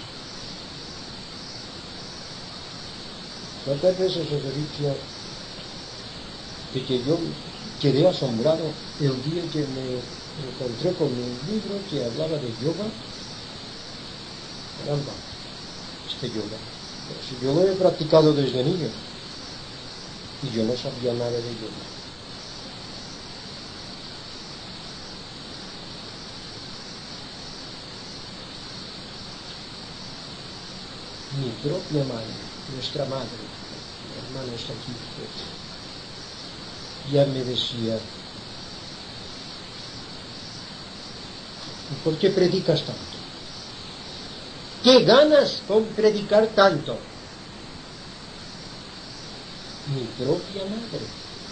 ¿no? ¿Cuántas veces os he dicho de que yo quedé asombrado el día que me encontré con un libro que hablaba de yoga? Caramba, este yoga. Pero si yo lo he practicado desde niño y yo no sabía nada de yoga. mi propia madre, nuestra madre, mi hermano está aquí, ya me decía, ¿por qué predicas tanto? ¿Qué ganas con predicar tanto? Mi propia madre.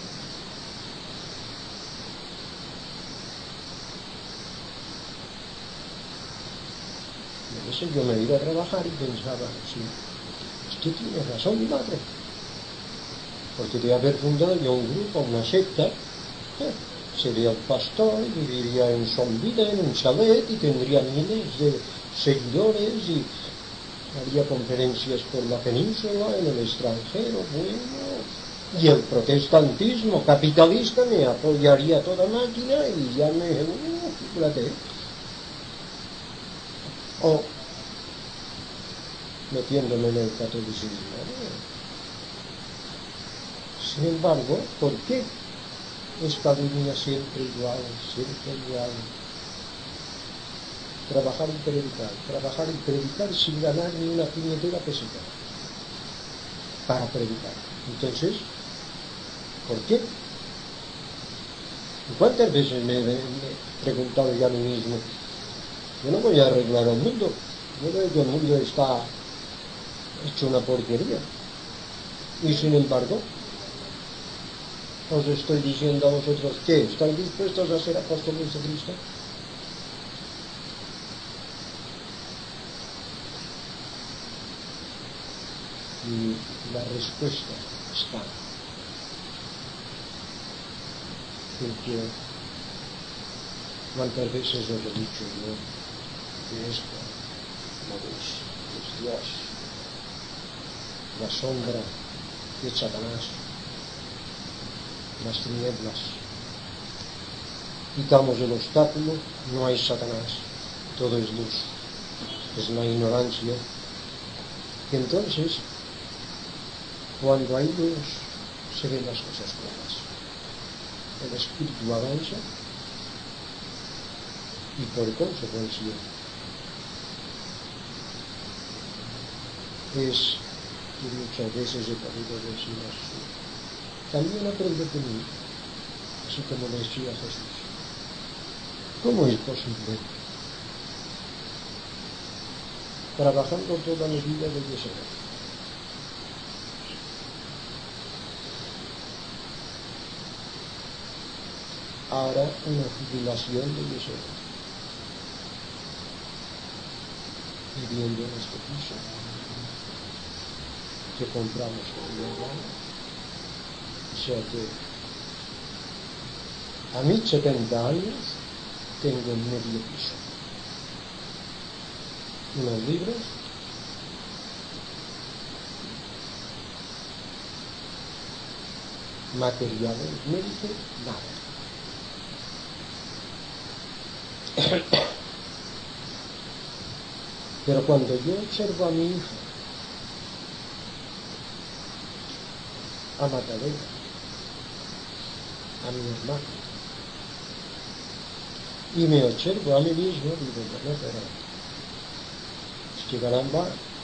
Y a veces yo me iba a trabajar y pensaba, sí, usted tiene razón, mi madre. Porque de haber fundado yo un grupo, una secta, eh, sería el pastor y viviría en Son Vida, en un chalet, y tendría miles de seguidores y haría conferencias por la península, en el extranjero, bueno. Y el protestantismo capitalista me apoyaría toda máquina y ya me... Uh, fíjate. O metiéndome en el catolicismo. Sin embargo, ¿por qué esta línea siempre igual, siempre igual? Trabajar y predicar, trabajar y predicar sin ganar ni una puñetera peseta para predicar. Entonces, ¿por qué? ¿Y cuántas veces me, me, me he preguntado ya a mí mismo? Yo no voy a arreglar el mundo. Yo veo que el mundo está hecho una porquería. Y sin embargo, os estoy diciendo a vosotros que ¿estáis dispuestos a ser apóstoles de Cristo? Y la respuesta está en que cuántas veces os he dicho yo que esto no es, es Dios, la sombra de Satanás, las tinieblas. Quitamos el obstáculo, no hay Satanás, todo es luz, es la ignorancia. Y entonces, cuando hay luz, se ven las cosas claras. El espíritu avanza y por consecuencia es, y muchas veces he podido decir así, también aprende de mí, así como le decía Jesús. ¿Cómo es posible? Trabajando toda mi vida de yesero. Ahora una jubilación de yesero. Viviendo en este piso que compramos con mi hermano. O sea que a mis setenta años tengo medio piso, unos libros, materiales médicos, nada. Pero cuando yo observo a mi hija, a Magdalena, a mi hermano, y me observo a mí mismo, digo, no, pero es que caramba,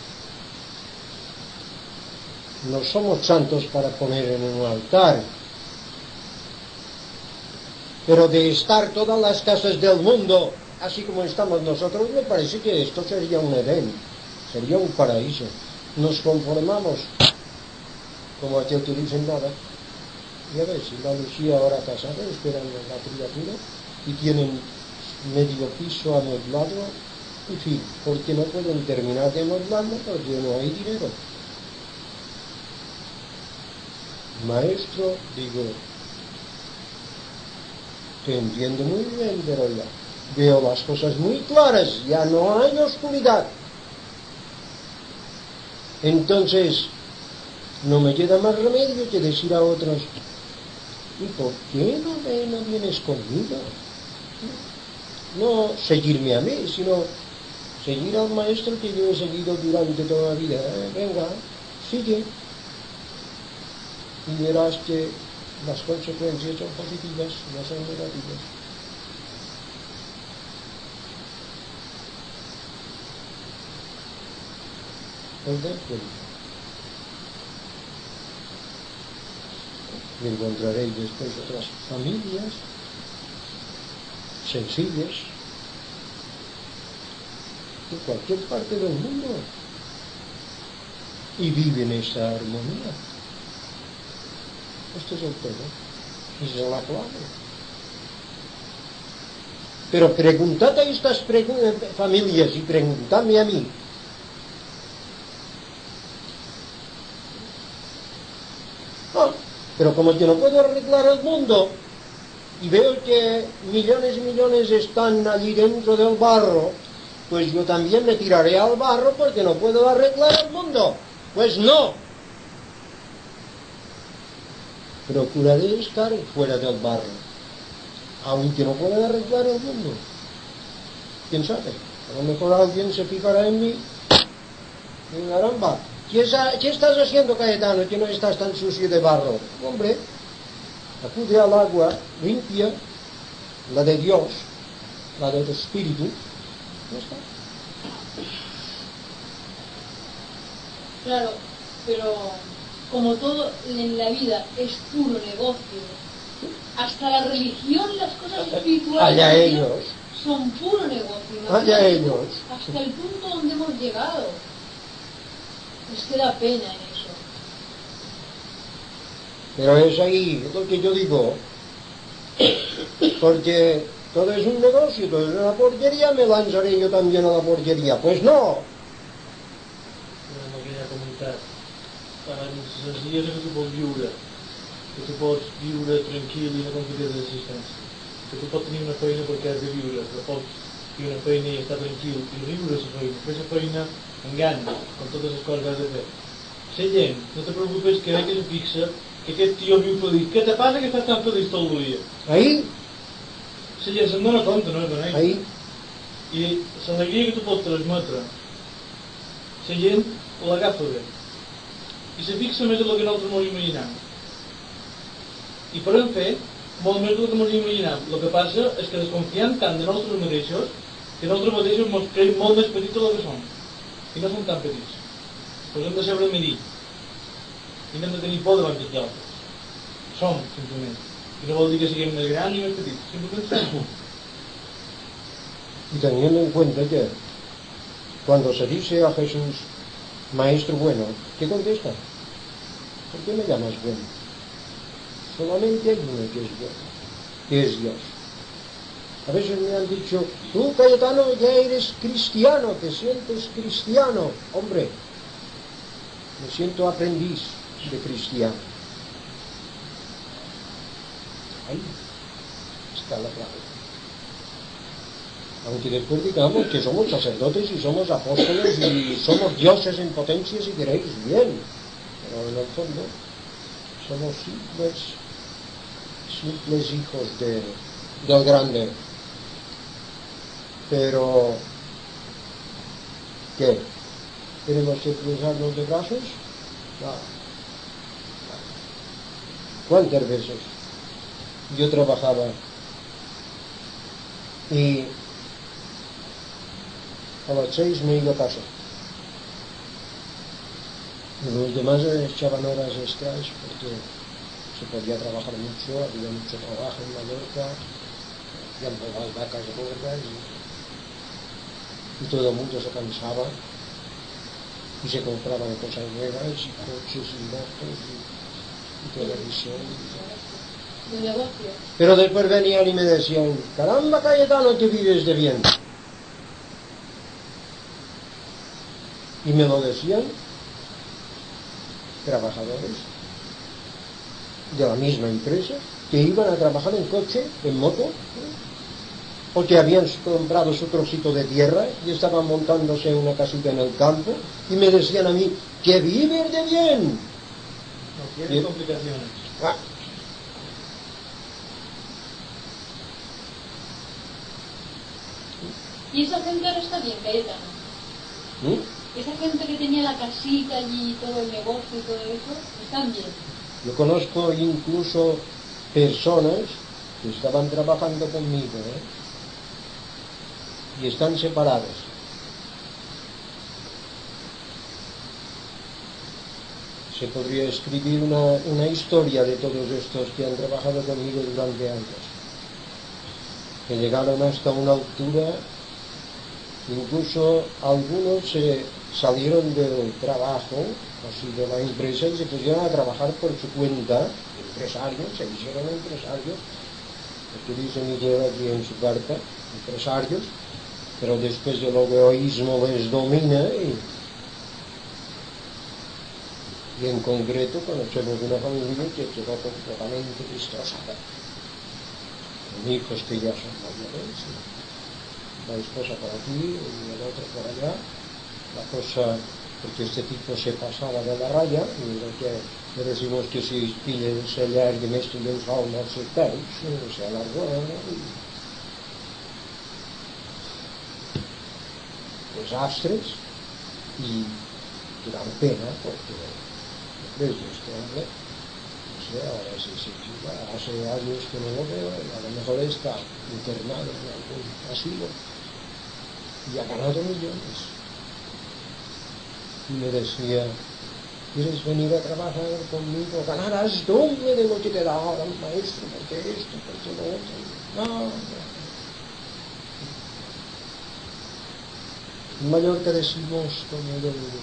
no somos santos para poner en un altar, pero de estar todas las casas del mundo así como estamos nosotros, me parece que esto sería un Edén, sería un paraíso. Nos conformamos como aquel que dicen nada. Y a ver, si la Lucía ahora casada, esperan a la criatura y tienen medio piso amueblado, en fin, porque no pueden terminar de amueblarlo porque no hay dinero. Maestro, digo, te entiendo muy bien, pero ya veo las cosas muy claras, ya no hay oscuridad. Entonces, no me queda más remedio que decir a otros, ¿y por qué no, me, no vienes conmigo? No seguirme a mí, sino seguir al maestro que yo he seguido durante toda la vida. Eh, venga, sigue. Y verás que las consecuencias son positivas, no son negativas. os dais cuenta. Y encontraréis después otras familias sencillas en cualquier parte del mundo y viven esa armonía. Este es el tema, esa es la clave. Pero preguntad a estas familias y preguntadme a mí. No, pero como yo no puedo arreglar el mundo y veo que millones y millones están allí dentro del barro, pues yo también me tiraré al barro porque no puedo arreglar el mundo. Pues no. Procuraré estar fuera del barro, aunque no pueda arreglar el mundo. ¿Quién sabe? A lo mejor alguien se fijará en mí y caramba, ¿qué, ¿qué estás haciendo, Cayetano, que no estás tan sucio de barro? Hombre, acude al agua limpia, la de Dios, la del Espíritu. ¿No está? Claro, pero como todo en la vida es puro negocio, hasta la religión y las cosas espirituales allá ellos son puro negocio. Allá ellos. Hasta el punto donde hemos llegado. Es que da pena en eso. Pero es ahí lo que yo digo, porque todo es un negocio, todo es una porquería, me lanzaré yo también a la porquería. Pues no. No quería comentar. Senzillesa que tu pots viure, que tu pots viure tranquil i no compliques l'existència, que tu pots tenir una feina perquè has de viure, que pots tenir una feina i estar tranquil i riure la feina, fer la feina amb gana, com totes les coses que has de fer. La gent, no te preocupes que ve que se fixa que aquest tio viu feliç. Què te passa que estàs tan feliç tot el dia? Ahí. La gent se'n dona compte, no? Ahí. I l'alegria que tu pots transmetre, la gent l'agafa bé. I se fixa més en el que nosaltres ens imaginem. I podem fer molt més del que ens imaginem. El que passa és que desconfiem tant de nosaltres mateixos que nosaltres mateixos ens creiem molt més petits del que som. I no som tan petits. Doncs hem de saber medir. I no hem de tenir por davant dels altres. Som, simplement. I no vol dir que siguem més grans ni més petits. Simplement som. Y teniendo en cuenta que cuando se dice a Jesús Maestro bueno, ¿qué contesta? ¿Por qué me llamas bueno? Solamente hay uno que es bueno, que es Dios. A veces me han dicho, tú, Cayetano, ya eres cristiano, te sientes cristiano. Hombre, me siento aprendiz de cristiano. Ahí está la clave. Aunque después digamos que somos sacerdotes y somos apóstoles y somos dioses en potencia si queréis, bien, pero en el fondo somos simples, simples hijos de, del grande. Pero, ¿qué? ¿Queremos que cruzarnos de brazos? No. ¿Cuántas veces yo trabajaba y a las seis me iba a casa? Y los demás echaban horas extras porque se podía trabajar mucho, había mucho trabajo en Mallorca, habían las vacas gordas y, y todo el mundo se cansaba y se compraban cosas nuevas y coches y motos y, y televisión y todo. Pero después venían y me decían, caramba, Cayetano, que vives de bien. Y me lo decían trabajadores de la misma empresa que iban a trabajar en coche, en moto, porque habían comprado su trocito de tierra y estaban montándose una casita en el campo y me decían a mí que vives de bien. No quieren complicaciones. Ah. Y esa gente ahora está bien, Cayetano. ¿Mm? Esa gente que tenía la casita allí, todo el negocio y todo eso, están bien. Yo conozco incluso personas que estaban trabajando conmigo, ¿eh? Y están separadas. se podría escribir una, una historia de todos estos que han trabajado conmigo durante años, que llegaron hasta una altura, incluso algunos se salieron del trabajo, así de la empresa, y se pusieron a trabajar por su cuenta, empresarios, se hicieron empresarios, lo que dice Miguel aquí en su carta, empresarios, pero después el egoísmo les domina y, y en concreto conocemos una familia que quedó completamente destrozada, con hijos que ya son mayores, la esposa por aquí y el otro por allá, la cosa, porque este tipo se pasaba de la raya, y lo que le decimos que si se le alguien esto de un fauna sectario, se alargó, ¿no? Desastres, y que dan pena, porque desde este hombre, no sé, ahora sí, sí, hace años que no lo veo, a lo mejor está internado en algún asilo, y ha ganado millones. Y me decía, ¿quieres venir a trabajar conmigo? Ganarás doble de lo que te da el maestro, porque esto, porque lo otro. No, no. En Mallorca decimos, como yo digo,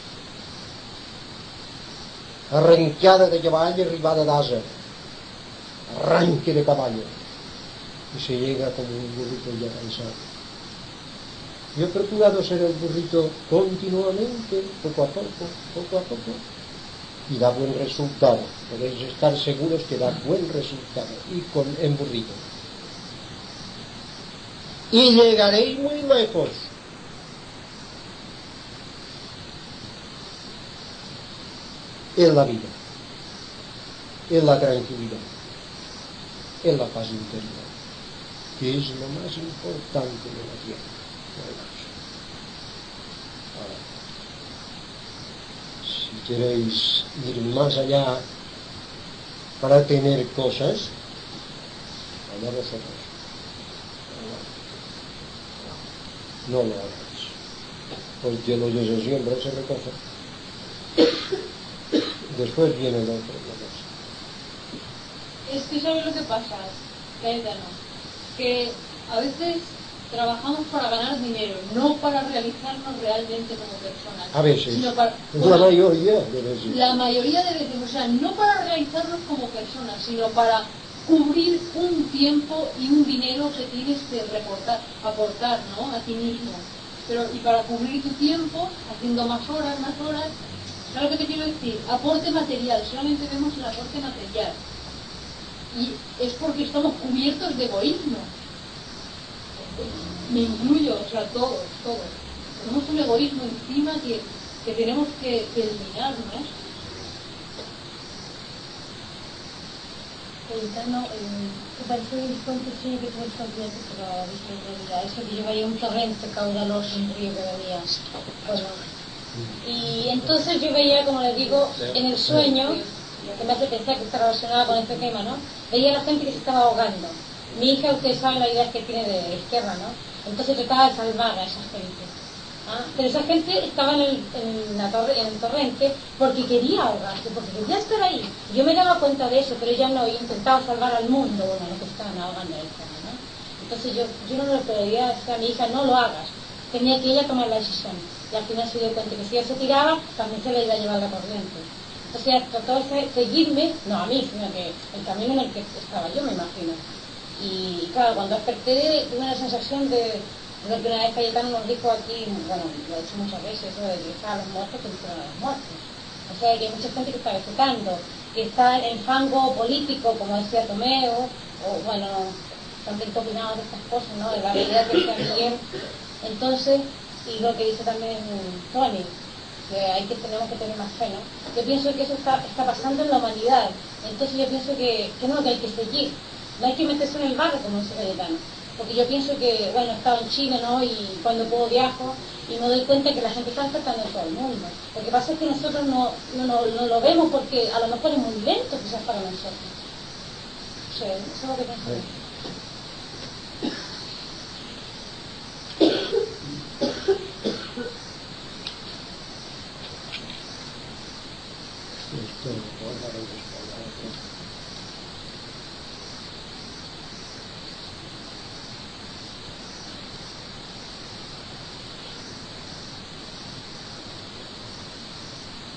arrancada de caballo, arribada d'asa, arranque de caballo, y se llega como un burrito ya cansado. Yo he procurado ser el burrito continuamente, poco a poco, poco a poco, y da buen resultado. Podéis estar seguros que da buen resultado, y con en burrito. Y llegaréis muy lejos. En la vida, en la tranquilidad, en la paz interior, que es lo más importante de la tierra. Ahora, si queréis ir más allá para tener cosas, allá vosotros. No lo hagáis, porque lo de siempre se recoge. Después viene el otro. Es que ¿sabes lo que pasa, Caetano? Que a veces trabajamos para ganar dinero, no para realizarnos realmente como personas. A veces, sino para, bueno, la mayoría de veces. La mayoría de veces, o sea, no para realizarnos como personas, sino para cubrir un tiempo y un dinero que tienes que reportar, aportar, ¿no? A ti mismo. Pero, y para cubrir tu tiempo, haciendo más horas, más horas. ¿Sabes lo que te quiero decir? Aporte material, solamente vemos el aporte material. Y es porque estamos cubiertos de egoísmo. Me incluyo, o sea, todos, todos. Tenemos un egoísmo encima que, que tenemos que, que eliminar, ¿no? Caetano, eh, que parece el cuento sí que tú estás viendo, pero viste en realidad eso que yo veía un torrente caudaloso, un río que venía. Bueno, y entonces yo veía, como les digo, en el sueño, que me hace pensar que está relacionada con este tema, ¿no? Veía a la gente que se estaba ahogando. Mi hija, ustedes saben la idea que tiene de izquierda, ¿no? Entonces trataba de salvar a esa gente. ¿Ah? Pero esa gente estaba en el, en, la torre, en el torrente porque quería ahogarse, porque quería estar ahí. Yo me daba cuenta de eso, pero ella no, ella intentaba salvar al mundo, bueno, los que estaban ahogando en el fondo, ¿no? Entonces yo, yo no le podía decir a mi hija, no lo hagas. Tenía que ella tomar la decisión. Y al final se dio cuenta que si ella se tiraba, también se le iba a llevar la corriente. Entonces ella trató de seguirme, no a mí, sino que el camino en el que estaba yo, me imagino. Y claro, cuando desperté tuve una sensación de, de que una vez Cayetano nos dijo aquí, bueno, lo he dicho muchas veces, eso de dejar a los muertos que dejar a los muertos. O sea, que hay mucha gente que está vegetando, que está en fango político, como decía Tomeo, o bueno, también opinado de estas cosas, ¿no? De la realidad que está bien. Entonces, y lo que dice también Tony, que hay que tenemos que tener más fe, ¿no? Yo pienso que eso está, está pasando en la humanidad. Entonces yo pienso que, que no, que hay que seguir. No hay que meterse en el barro, como dice Cayetano. Porque yo pienso que, bueno, he estado en Chile, ¿no? Y cuando puedo viajo y me doy cuenta que la gente está despertando en todo el mundo. Lo que pasa es que nosotros no, no, no, no lo vemos porque a lo mejor es muy lento quizás para nosotros. O sea, eso es lo que pienso.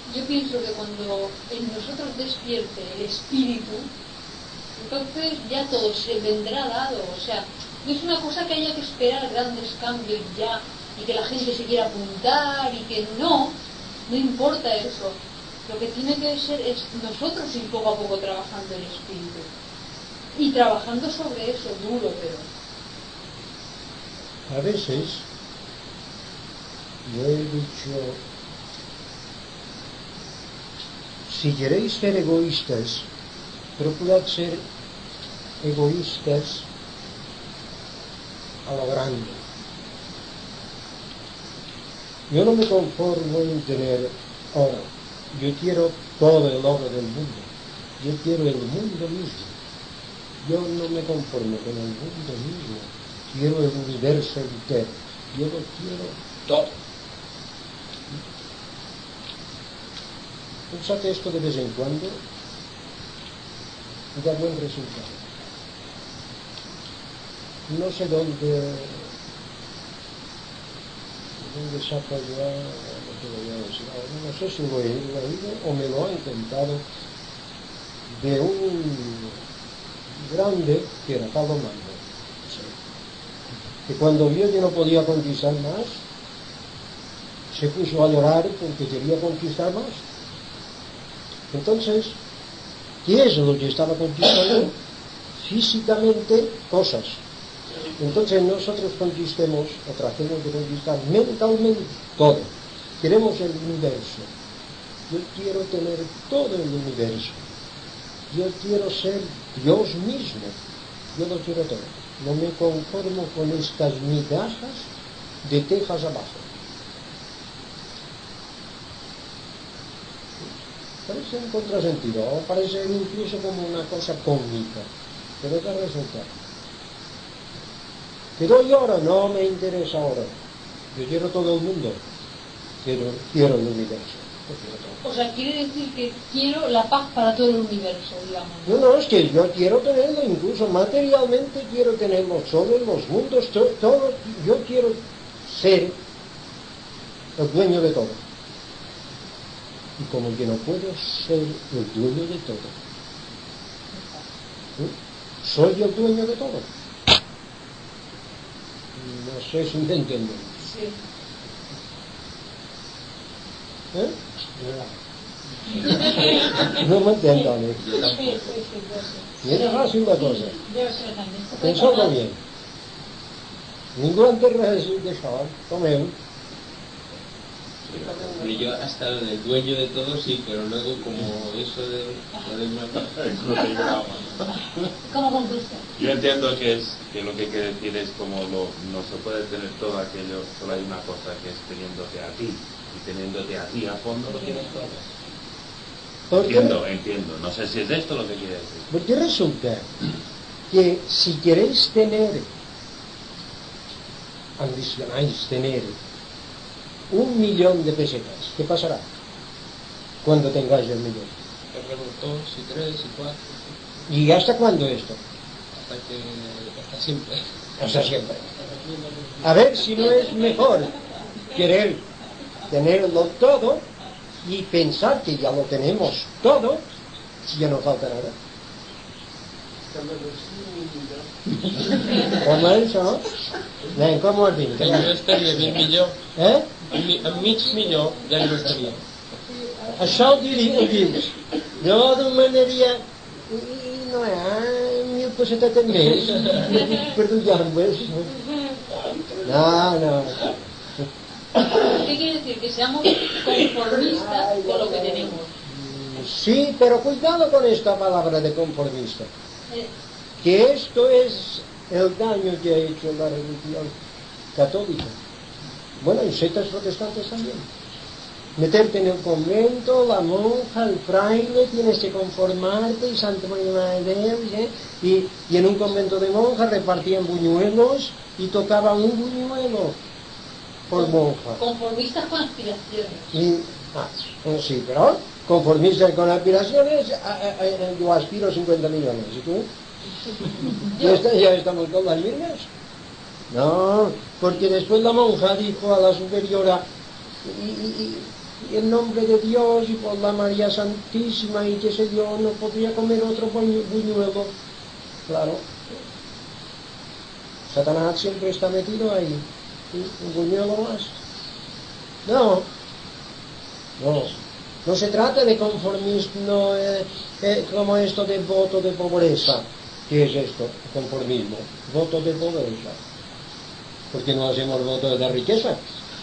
yo pienso que cuando en nosotros despierte el espíritu, entonces ya todo se vendrá dado. O sea, no es una cosa que haya que esperar grandes cambios ya y que la gente se quiera apuntar y que no, no importa eso. Lo que tiene que ser es nosotros ir poco a poco trabajando el espíritu y trabajando sobre eso duro, pero a veces yo he dicho, si queréis ser egoístas, procurad ser egoístas a lo grande. Yo no me conformo en tener oro, yo quiero todo el oro del mundo, yo quiero el mundo mismo, yo no me conformo con el mundo mismo, quiero el universo entero, yo lo quiero todo. Pensad esto de vez en cuando y da buen resultado. No sé dónde, dónde saco ya, no te voy a decir ahora, no sé si lo he leído o me lo han contado de un grande que era Palomando, que cuando vio que no podía conquistar más, se puso a llorar porque quería conquistar más. Entonces, ¿qué es lo que estaba conquistando? Físicamente, cosas. Entonces nosotros conquistemos, o tratemos de conquistar mentalmente todo. Queremos el universo. Yo quiero tener todo el universo. Yo quiero ser Dios mismo. Yo lo quiero todo. No me conformo con estas migajas de tejas abajo. Parece un contrasentido, o parece incluso como una cosa cómica, pero da resultado. Pero yo ahora no me interesa ahora. Yo quiero todo el mundo, quiero, quiero el universo. Quiero todo. O sea, quiere decir que quiero la paz para todo el universo, digamos. No, no, es que yo quiero tenerlo, incluso materialmente quiero tenerlo, todos los mundos, todo, todo, yo quiero ser el dueño de todo. Y como que no puedo ser el dueño de todo, ¿eh? Soy el dueño de todo. No sé si me entienden. Sí. ¿Eh? No me entiendan. ¿eh? Sí, sí, sí, sí. Mira, fácil la cosa. Yo sé también. Pensadlo bien. Ningú enterra es deixar, tomeu. Y yo hasta el dueño de todo sí, pero luego como eso de ¿Cómo conclusión? Yo entiendo que es que lo que quiere decir es como lo, no se puede tener todo aquello, solo hay una cosa que es teniéndote a ti, y teniéndote a ti a fondo lo tienes todo. Entiendo, entiendo, no sé si es esto lo que quiere decir. Porque resulta que si queréis tener, ambicionáis tener un millón de pesetas, ¿qué pasará cuando tengáis el millón? Dos y tres y cuatro. ¿Y hasta cuándo esto? Hasta que hasta siempre. Hasta siempre. A ver si no es mejor querer tenerlo todo y pensar que ya lo tenemos todo, ya no falta nada. Com és això? Nen, com ho has dit? Jo estaria ben millor. Eh? Enmig millor, ja no estaria. Això ho diria, ho dius. Jo demanaria, i no hi ha mil pessetetes més, per dujar-vos. No, no. ¿Qué quiere decir? Que seamos conformistas con lo que tenemos. Sí, pero cuidado con esta palabra de conformista. Que esto es el daño que ha hecho la religión católica. Bueno, y sectas protestantes también. Meterte en el convento, la monja, el fraile, tienes que conformarte, y Santa María de Dios, ¿eh? y, y en un convento de monjas repartían buñuelos y tocaban un buñuelo por monja. Conformistas con aspiraciones. Y, ah, sí, pero conformistas con aspiraciones, a, a, a, yo aspiro cincuenta millones, ¿y tú? ¿Ya, está, ¿Ya estamos con las mismas? No, porque después la monja dijo a la superiora, y, y, en nombre de Dios y por la María Santísima y qué sé yo, no podría comer otro buñu- buñuelo. Claro. Satanás siempre está metido ahí. ¿Sí? Un buñuelo más. No. No. No se trata de conformismo, no, eh, eh, como esto de voto de pobreza. ¿Qué es esto? Conformismo. Voto de pobreza. ¿Por qué no hacemos voto de riqueza?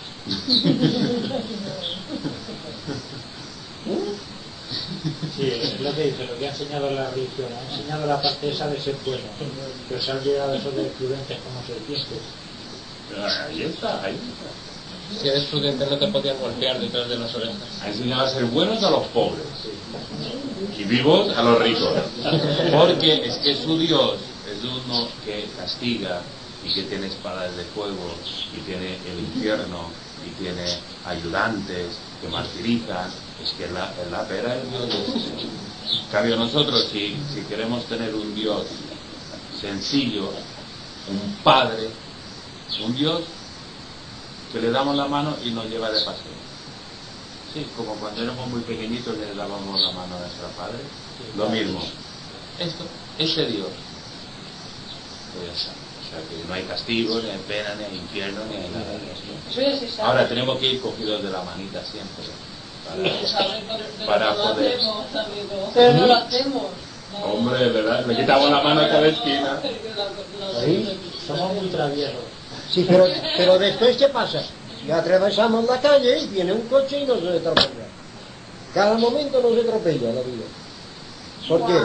Sí, es lo que dice, lo que ha enseñado la religión, ha enseñado la parte esa de ser bueno, pero se ha olvidado eso de prudentes como serpientes. Ahí está, ahí está. Si eres prudente no te podían golpear detrás de las orejas. Ha enseñado a ser buenos a los pobres y vivos a los ricos, porque es que su Dios es uno que castiga y que tiene espadas de fuego y tiene el infierno y tiene ayudantes que martirizan. Es que la, la pera es Dios de ese. En cambio nosotros, si, si queremos tener un Dios sencillo, un Padre, un Dios que le damos la mano y nos lleva de paseo. Sí, como cuando éramos muy pequeñitos le dábamos la mano a nuestro Padre. Lo mismo. Esto, ese Dios. Pues ya está. O sea que no hay castigo, ni hay pena, ni hay infierno, ni hay nada de eso. Eso ya se sabe. Ahora tenemos que ir cogidos de la manita siempre. Para, para no poder. Lo hacemos, amigo. Pero no lo hacemos. No. Hombre, ¿verdad? Le quitamos la mano a cada esquina. Ahí. Somos muy traviesos. Sí, pero, pero después, ¿qué pasa? Si atravesamos la calle y viene un coche y nos atropella. Cada momento nos atropella la vida. ¿Por qué?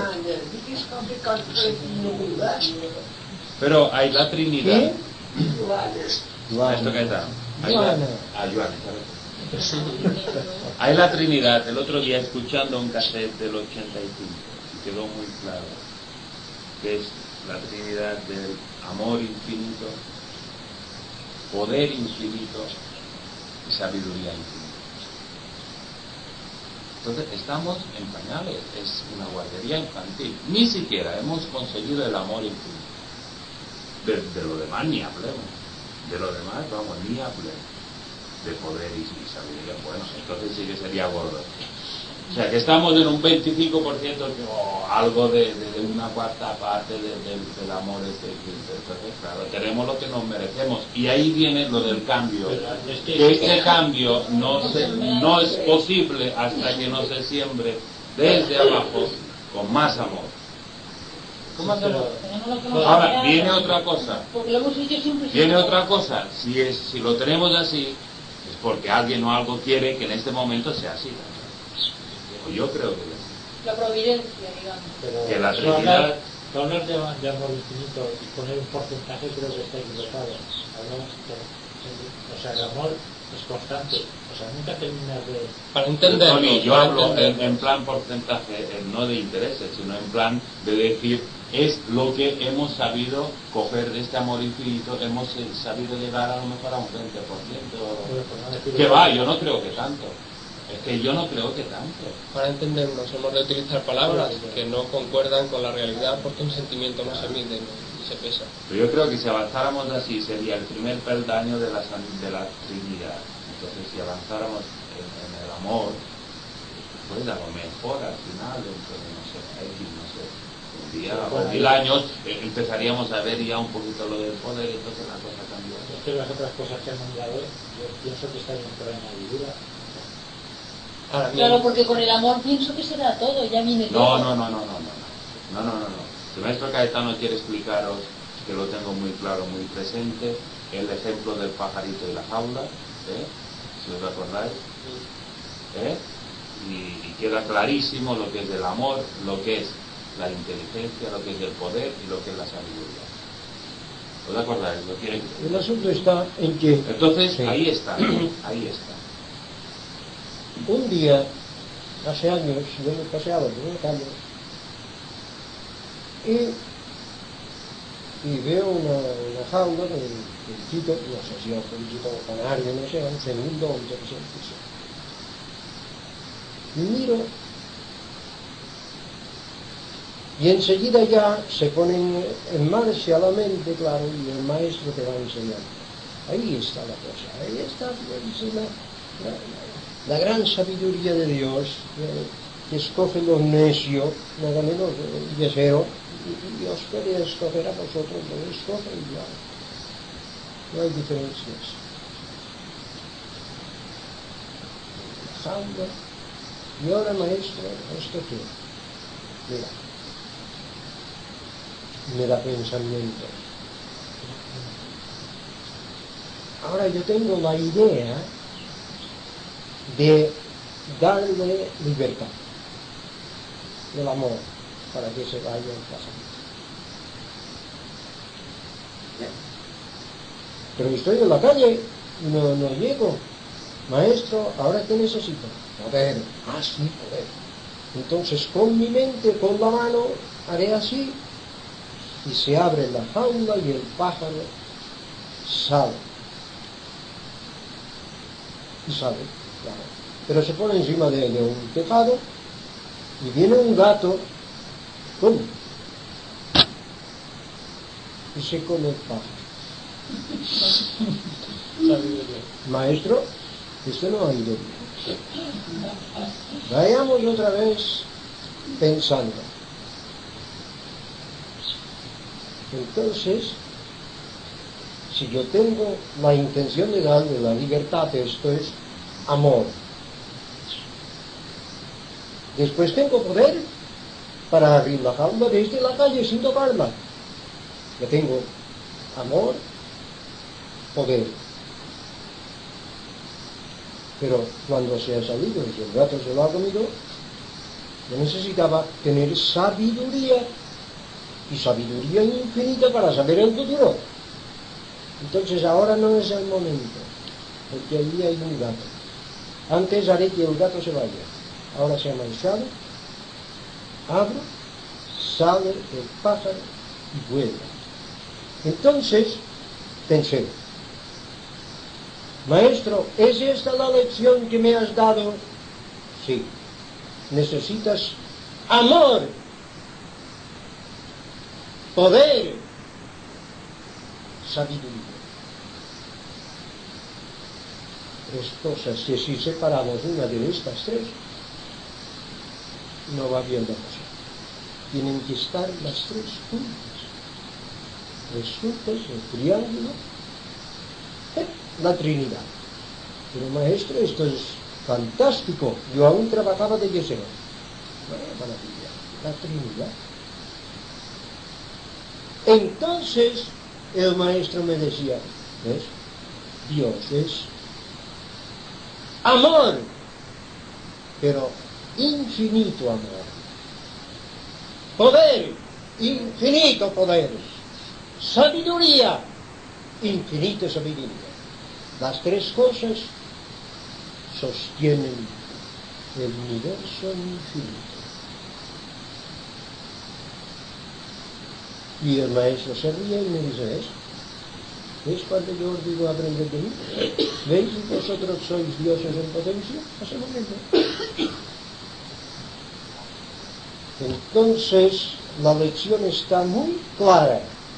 Pero hay la Trinidad. ¿Qué? ¿Esto qué está? Hay la, Juana. ah, Joana, ¿sabes? Hay la Trinidad. El otro día escuchando un cassette del ochenta y cinco y quedó muy claro que es la Trinidad del amor infinito, poder infinito y sabiduría infinita. Entonces estamos en pañales, es una guardería infantil. Ni siquiera hemos conseguido el amor infinito. De, de lo demás ni hablemos. De lo demás, vamos, ni hablemos. De poder y, y sabiduría. Bueno, entonces sí que sería gordo. O sea, que estamos en un veinticinco por ciento o algo de, de, de una cuarta parte de, de, del amor este. Entonces, claro, tenemos lo que nos merecemos. Y ahí viene lo del cambio. Que ese cambio no, se, no es posible hasta que no se siembre desde abajo con más amor. ¿Cómo hacemos? Ahora, viene otra cosa. Porque lo hemos hecho siempre. Viene otra cosa. Si, es, si lo tenemos así, es porque alguien o algo quiere que en este momento sea así. Yo creo que es. La providencia, digamos. Pero Que la no Trinidad. hablar, no hablar de, de amor infinito y poner un porcentaje creo que está equivocado. Hablamos de, o sea, el amor es constante. O sea, nunca terminas de... Para entenderlo. Tony, yo para hablo en, entenderlo. en plan porcentaje, eh, no de intereses, sino en plan de decir, es lo que hemos sabido coger de este amor infinito, hemos eh, sabido llegar a lo mejor a un veinte por ciento. Que va, yo no creo que tanto. Es que yo no creo que tanto. Para entendernos hemos de utilizar palabras que no concuerdan con la realidad porque un sentimiento no se mide ni se pesa. Pero yo creo que si avanzáramos así sería el primer peldaño de la, de la Trinidad. Entonces si avanzáramos en, en el amor, pues a lo mejor al final, dentro de no sé, X, no sé, un día o mil años, eh, empezaríamos a ver ya un poquito lo del poder y entonces la cosa cambió. Es que las otras cosas que han mandado, yo pienso que están en por añadidura. Ahora, Claro, bien, porque con el amor pienso que será todo, ya viene todo. No, no, no, no, no, no, no, no, no, no. El maestro Caetano quiere explicaros, que lo tengo muy claro, muy presente, el ejemplo del pajarito y la jaula, ¿eh? Si os acordáis, ¿eh? Y, y queda clarísimo lo que es el amor, lo que es la inteligencia, lo que es el poder y lo que es la sabiduría. ¿Os acordáis? ¿Lo quieren? El asunto está en que... Entonces, Sí. ahí está, ahí está. Un día, hace años, yo me paseaba por una calle y, y veo una, una jaula de pollito, no sé si era un pollito canario, no sé, un segundo, un tercero, no sé. Y miro y enseguida ya se ponen en marcha la mente, claro, y el maestro te va enseñando. Ahí está la cosa, ahí está pues, la, la, la gran sabiduría de Dios, eh, que escoge lo necio, nada menos el yesero, y Dios puede escoger a vosotros, lo escoge igual. No hay diferencias. Jaula. Y ahora, maestro, ¿esto qué? Mira, me da pensamiento. Ahora yo tengo la idea de darle libertad, el amor, para que se vaya en casamiento. Pero estoy en la calle y no, no llego. Maestro, ¿ahora qué necesito? Poder. Ah, sí, poder. Entonces con mi mente, con la mano, haré así y se abre la jaula y el pájaro sale. Y sale, claro. Pero se pone encima de, de un tejado y viene un gato, ¡pum!, y se come el pájaro. Maestro, esto no ha ido bien. Vayamos otra vez pensando. Entonces, si yo tengo la intención de darle la libertad, esto es amor. Después tengo poder para abrir la jaula desde la calle sin tocarla. Ya tengo amor, poder. Pero cuando se ha salido y el gato se lo ha comido, yo necesitaba tener sabiduría, y sabiduría infinita para saber el futuro. Entonces ahora no es el momento, porque allí hay un gato. Antes haré que el gato se vaya. Ahora se ha marchado, abro, sale el pájaro y vuela. Entonces pensé, maestro, ¿es esta la lección que me has dado? Sí. Necesitas amor, poder, sabiduría. Tres cosas, que si separamos una de estas tres, no va bien la cosa. Tienen que estar las tres juntas. Resulta el triángulo, eh, la Trinidad. Pero maestro, esto es fantástico. Yo aún trabajaba de yesero. Vaya maravilla, la Trinidad. Entonces el maestro me decía, ¿ves? Dios es amor, pero infinito amor. Poder, infinito poder. Sabiduría, infinita sabiduría. Las tres cosas sostienen el universo infinito. Y el maestro se ríe y me dice, ¿ves? ¿Ves cuando yo os digo aprender de mí? ¿Veis que vosotros sois dioses en potencia? Hace lo mismo. Entonces, la lección está muy clara.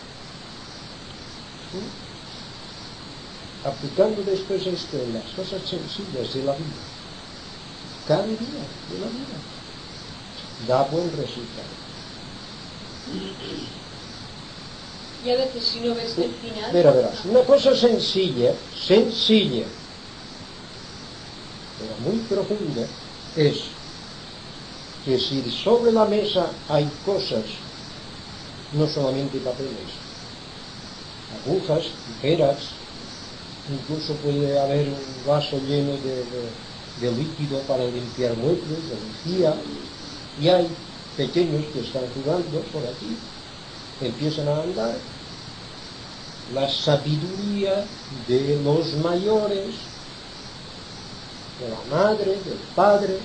¿Sí? Aplicando después esto en las cosas sencillas de la vida. Cada día de la vida da buen resultado. Y a veces si no ves el final... Mira, verás, una cosa sencilla, sencilla, pero muy profunda, es que si sobre la mesa hay cosas, no solamente papeles, agujas, tijeras, incluso puede haber un vaso lleno de, de, de líquido para limpiar muebles, de lejía, y hay pequeños que están jugando por aquí, empiezan a andar. La sabiduría de los mayores, de la madre, del padre,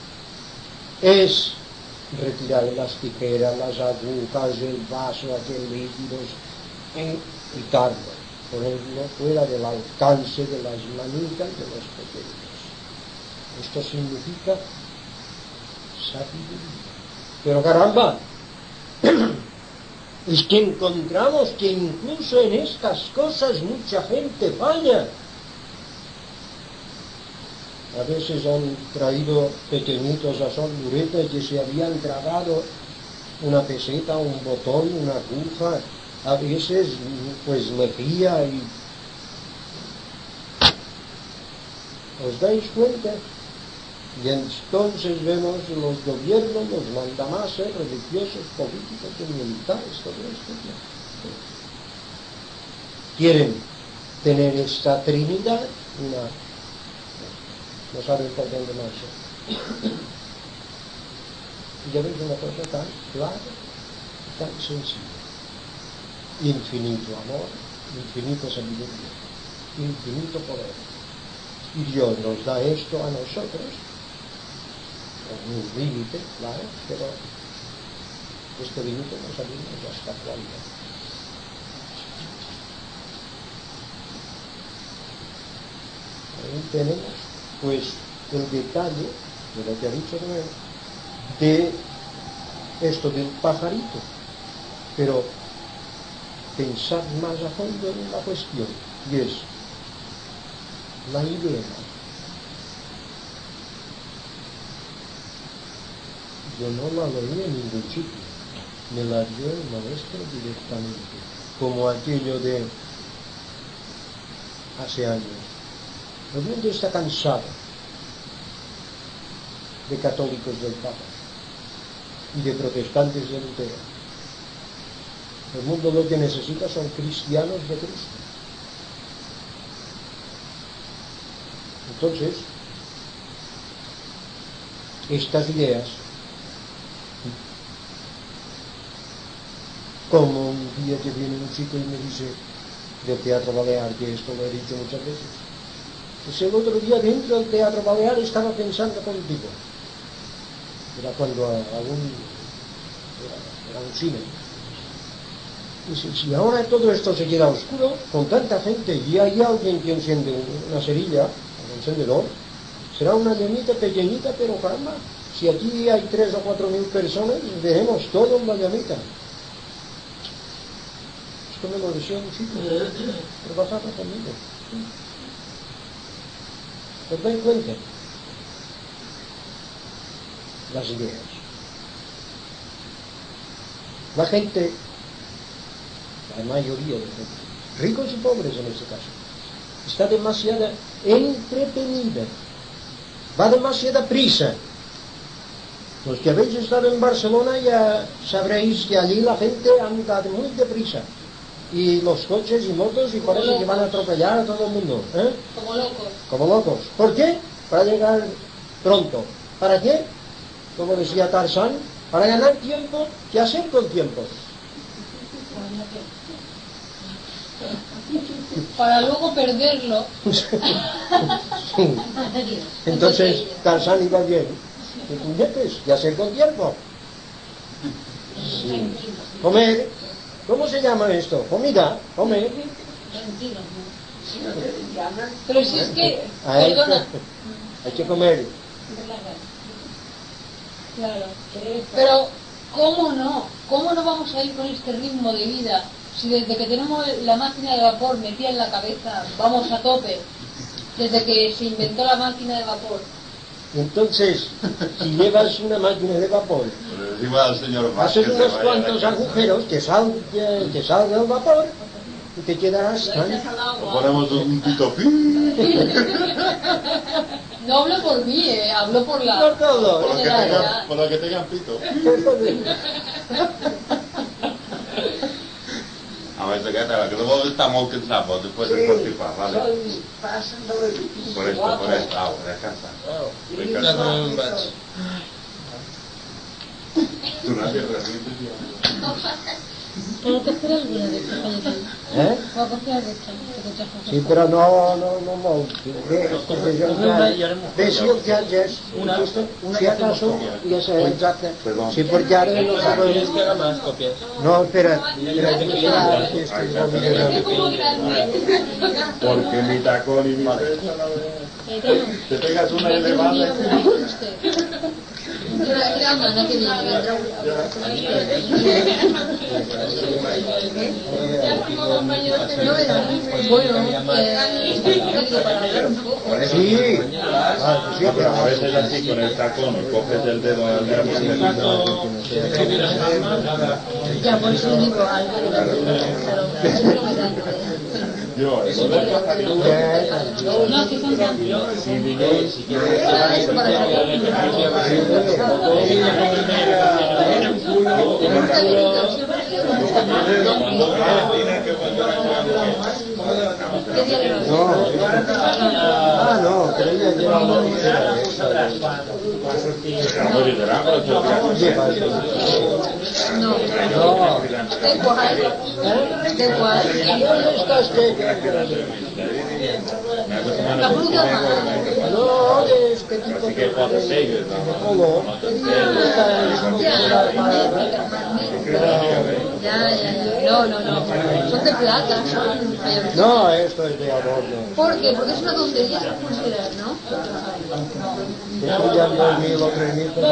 es retirar las tijeras, las agujas, el vaso, aquel líquido, y quitarlo, ponerlo fuera del alcance de las manitas de los pequeños. Esto significa sabiduría. Pero caramba, es que encontramos que incluso en estas cosas mucha gente falla. A veces han traído pequeñitos a Son Mureta que se habían tragado una peseta, un botón, una aguja, a veces pues lejía y... ¿Os dais cuenta? Y entonces vemos los gobiernos, los mandamases religiosos, políticos, militares, todo esto. Quieren tener esta trinidad, una, no saben por dónde marcha. Y ya veis una cosa tan clara, tan sencilla. Infinito amor, infinita sabiduría, infinito poder. Y Dios nos da esto a nosotros, con un límite, claro, pero este límite no sabemos hasta cuándo. Ahí tenemos, pues, el detalle de lo que ha dicho Noé, de esto del pajarito. Pero pensad más a fondo en la cuestión, y es la idea. Yo no la leí en ningún sitio, me la dio el maestro directamente, como aquello de hace años. El mundo está cansado de católicos del Papa y de protestantes de Lutero. El mundo lo que necesita son cristianos de Cristo. Entonces, estas ideas, como un día que viene un chico y me dice del Teatro Balear, que esto lo he dicho muchas veces, pues el otro día dentro del Teatro Balear estaba pensando contigo. Era cuando algún era, era un cine. Dice, si ahora todo esto se queda oscuro, con tanta gente, y hay alguien que enciende una cerilla, un encendedor, será una llamita pequeñita, pero caramba, si aquí hay tres o cuatro mil personas, veremos todo en la llamita. Esto me lo decía un chico, trabajaba conmigo. ¿Os dais cuenta? Las ideas. La gente, la mayoría de gente, ricos y pobres en este caso, está demasiado entretenida, va demasiada prisa. Los que habéis estado en Barcelona ya sabréis que allí la gente anda muy deprisa, y los coches y motos, y parece que van a atropellar a todo el mundo, ¿eh? Como locos. Como locos. ¿Por qué? Para llegar pronto. ¿Para qué? Como decía Tarzán, para ganar tiempo. ¿Qué hacer con tiempo? Para luego perderlo. Sí. Entonces Tarzán iba bien. ¿Qué puñetes? ¿Qué hacer con tiempo? Sí. Comer. ¿Cómo se llama esto? Comida. Comer. Pero si es que, Hay perdona, que, hay que comer. claro, pero ¿cómo no? ¿Cómo no vamos a ir con este ritmo de vida? Si desde que tenemos la máquina de vapor metida en la cabeza vamos a tope, desde que se inventó la máquina de vapor. Entonces, si llevas una máquina de vapor, haces unos cuantos agujeros que salga, que salga el vapor y te quedarás tan... Ponemos un pito. No hablo por mí, eh, hablo por la... Por todo. Por lo que tengan, por lo que tengan pito. A ver, se queda, que luego está muy cansado después de participar, ¿vale? Por esto, por esto, ah, descansa. Descansa. Tú no has ¿Puedo coger alguna de estas para llevar? ¿Eh? ¿Puedo coger alguna de estas? Sí, pero no, no, no, no. Ves si el que haces, si acaso, ya se exacta. Sí, porque ahora no sabes. que haga más copias. No, espera, espera, espera, que estoy Porque mi tacón y mi pecho, te pegas una elevada. Mira, anda, que viene. No, bueno, para hablar un poco. Sí, sí, pero a veces así con el tacón, coges el dedo al dedo. Ya, por eso digo algo. Yo, eso no, que son cambios. Si vinéis, si quieres. No, ah, no, pero ella lleva una ligera de esa. No, no, da igual, da igual. La fruta no, de este tipo de color. Ya, ya, ya. No, no, no. Son de plata, son. No, esto es de adorno. ¿Por qué? Porque es una tontería esa pulsera, ¿no? Esto ya dos mil o tres mil pesos.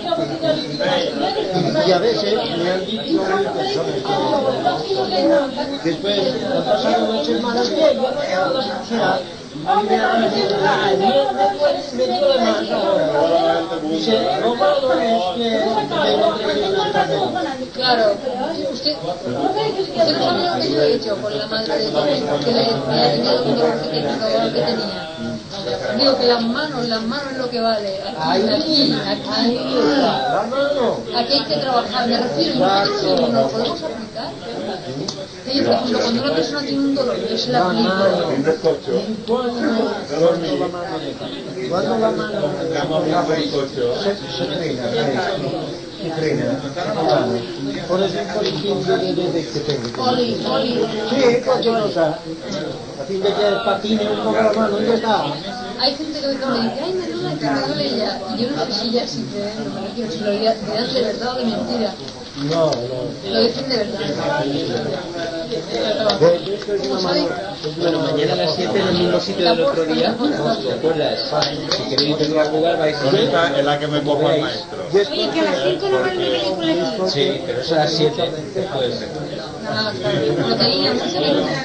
Y a veces me han dicho personas que después han pasado noches malas que yo no he dado la pulsera. Y me han dicho, ah, el viernes pues me duele más ahora. Dice, no malo es que tengo tres mil pesos. Claro, usted, usted no sabe lo que yo he hecho con la madre de Tommy, que le había tenido un dolor que tenía. Digo que las manos, las manos es lo que vale. Aquí, aquí, aquí. La mano. Aquí hay que trabajar, me refiero, nosotros no lo podemos aplicar. Sí, por ejemplo, cuando una persona tiene un dolor, yo se la aplico. ¿Cuándo la mano? ¿Cuándo la mano? Se trina, se trina. Por ejemplo, el fin de que tengo. Oli, oli. Sí, cualquier cosa. A fin de que patine un poco la mano y ya está. Hay gente que me dice, ay, me duele aquí, me duele ya. Y yo no sé si ya sí te no me refiero, si lo dirán de verdad o de mentira. No, no. Lo dicen de verdad. Bueno, mañana a las siete en el mismo sitio del otro día. ¿Te acuerdas? Si queréis venir a jugar, vais a Con esta es la que me coja el maestro. Oye, que a las cinco no van a venir con aquí. Sí, pero es a las siete. Puede ser. Ah, claro. Lo teníamos, se lo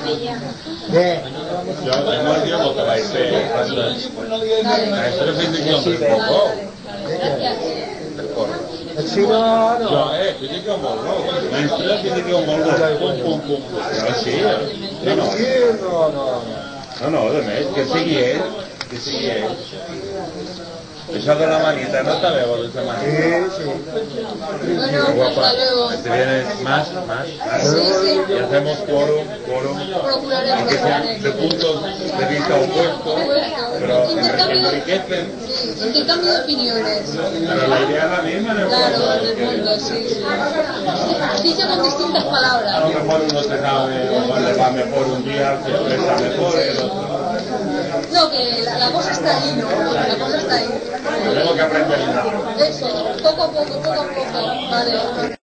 Yo tengo el tiempo que vais a ser. Maestro, fin de guión del poco. Del corro. Sí, no, no. Jo, eh, fin de guión molt bo. Maestro, fin de guión molt bo. Pum, pum, pum. No, sí. No, no. No, no. No, no, de més, que sigui ell. Que sigui ell. Això de la manita, no te veo de esa manita. Sí, sí. Bueno, hasta luego. Te vienes más, más, más. Sí, sí. Y hacemos quórum, quórum. Procuraremos. Aunque sean de puntos de vista opuestos, pero enriquecen. Sí, intercambio de opiniones. Pero la idea es la misma en el Claro, fondo. en el fondo, sí, sí. Dice con distintas A palabras. lo mejor uno se sabe, o le va mejor un día, se expresa mejor el otro. No, que la, la cosa está ahí, ¿no? La cosa está ahí. Tenemos que aprender. Eso, poco a poco, poco a poco. Vale.